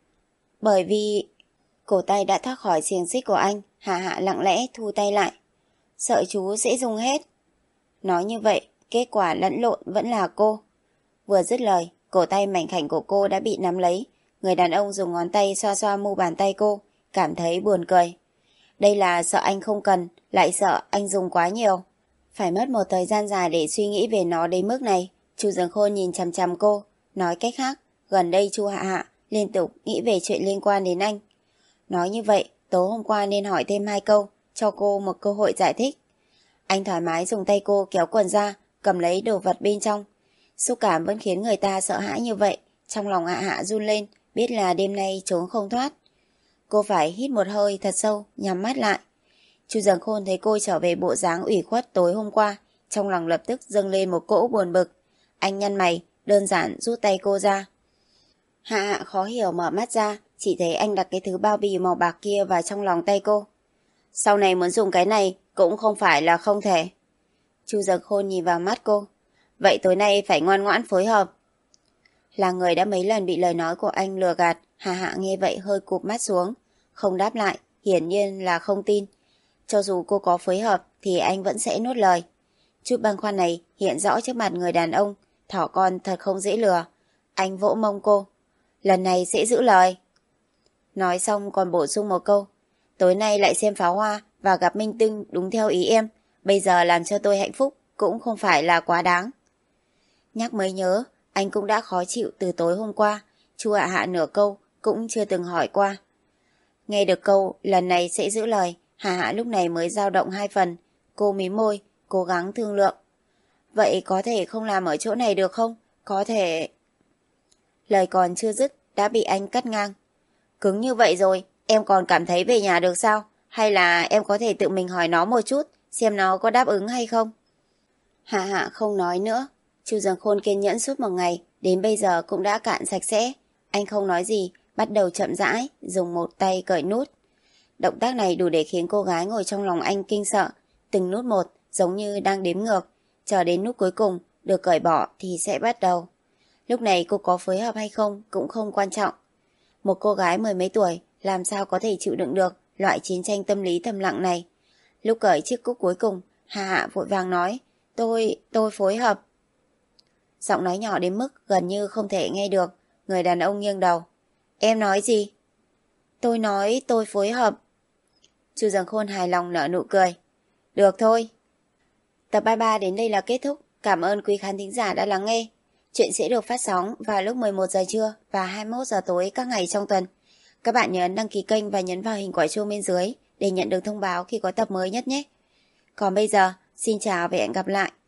Bởi vì... Cổ tay đã thoát khỏi xiềng xích của anh, Hạ Hạ lặng lẽ thu tay lại. Sợ chú sẽ dùng hết. Nói như vậy, kết quả lẫn lộn vẫn là cô. Vừa dứt lời, cổ tay mảnh khảnh của cô đã bị nắm lấy. Người đàn ông dùng ngón tay xoa xoa mu bàn tay cô, cảm thấy buồn cười. Đây là sợ anh không cần, lại sợ anh dùng quá nhiều. Phải mất một thời gian dài để suy nghĩ về nó đến mức này. Chu Dường Khôn nhìn chằm chằm cô. Nói cách khác, gần đây Chu Hạ Hạ liên tục nghĩ về chuyện liên quan đến anh. Nói như vậy, tối hôm qua nên hỏi thêm hai câu, cho cô một cơ hội giải thích. Anh thoải mái dùng tay cô kéo quần ra, cầm lấy đồ vật bên trong. Xúc cảm vẫn khiến người ta sợ hãi như vậy. Trong lòng Hạ Hạ run lên, biết là đêm nay trốn không thoát. Cô phải hít một hơi thật sâu, nhắm mắt lại. Chu Dường Khôn thấy cô trở về bộ dáng ủy khuất tối hôm qua, trong lòng lập tức dâng lên một cỗ buồn bực. Anh nhăn mày, đơn giản rút tay cô ra. Hạ Hạ khó hiểu mở mắt ra, chỉ thấy anh đặt cái thứ bao bì màu bạc kia vào trong lòng tay cô. Sau này muốn dùng cái này cũng không phải là không thể. Chu Dường Khôn nhìn vào mắt cô. Vậy tối nay phải ngoan ngoãn phối hợp. Là người đã mấy lần bị lời nói của anh lừa gạt, Hạ Hạ nghe vậy hơi cụp mắt xuống, không đáp lại, hiển nhiên là không tin. Cho dù cô có phối hợp thì anh vẫn sẽ nuốt lời. Chút băn khoăn này hiện rõ trước mặt người đàn ông, thỏ con thật không dễ lừa. Anh vỗ mông cô. Lần này sẽ giữ lời. Nói xong còn bổ sung một câu. Tối nay lại xem pháo hoa và gặp minh tinh đúng theo ý em. Bây giờ làm cho tôi hạnh phúc cũng không phải là quá đáng. Nhắc mới nhớ, anh cũng đã khó chịu từ tối hôm qua. Chu Hạ Hạ nửa câu cũng chưa từng hỏi qua. Nghe được câu lần này sẽ giữ lời, Hạ Hạ lúc này mới dao động hai phần. Cô mím môi, cố gắng thương lượng. Vậy có thể không làm ở chỗ này được không? Có thể... Lời còn chưa dứt đã bị anh cắt ngang. Cứng như vậy rồi, em còn cảm thấy về nhà được sao? Hay là em có thể tự mình hỏi nó một chút, xem nó có đáp ứng hay không? Hạ Hạ không nói nữa. Chu Dường Khôn kiên nhẫn suốt một ngày, đến bây giờ cũng đã cạn sạch sẽ. Anh không nói gì, bắt đầu chậm rãi, dùng một tay cởi nút. Động tác này đủ để khiến cô gái ngồi trong lòng anh kinh sợ. Từng nút một, giống như đang đếm ngược. Chờ đến nút cuối cùng, được cởi bỏ thì sẽ bắt đầu. Lúc này cô có phối hợp hay không cũng không quan trọng. Một cô gái mười mấy tuổi làm sao có thể chịu đựng được loại chiến tranh tâm lý thầm lặng này. Lúc cởi chiếc cúc cuối cùng, Hạ Hạ vội vàng nói, tôi, tôi phối hợp. Giọng nói nhỏ đến mức gần như không thể nghe được. Người đàn ông nghiêng đầu. Em nói gì? Tôi nói tôi phối hợp. Chu Dường Khôn hài lòng nở nụ cười. Được thôi. Tập ba mươi ba đến đây là kết thúc. Cảm ơn quý khán thính giả đã lắng nghe. Chuyện sẽ được phát sóng vào lúc mười một giờ trưa và hai mươi mốt giờ tối các ngày trong tuần. Các bạn nhớ đăng ký kênh và nhấn vào hình quả chuông bên dưới để nhận được thông báo khi có tập mới nhất nhé. Còn bây giờ, xin chào và hẹn gặp lại.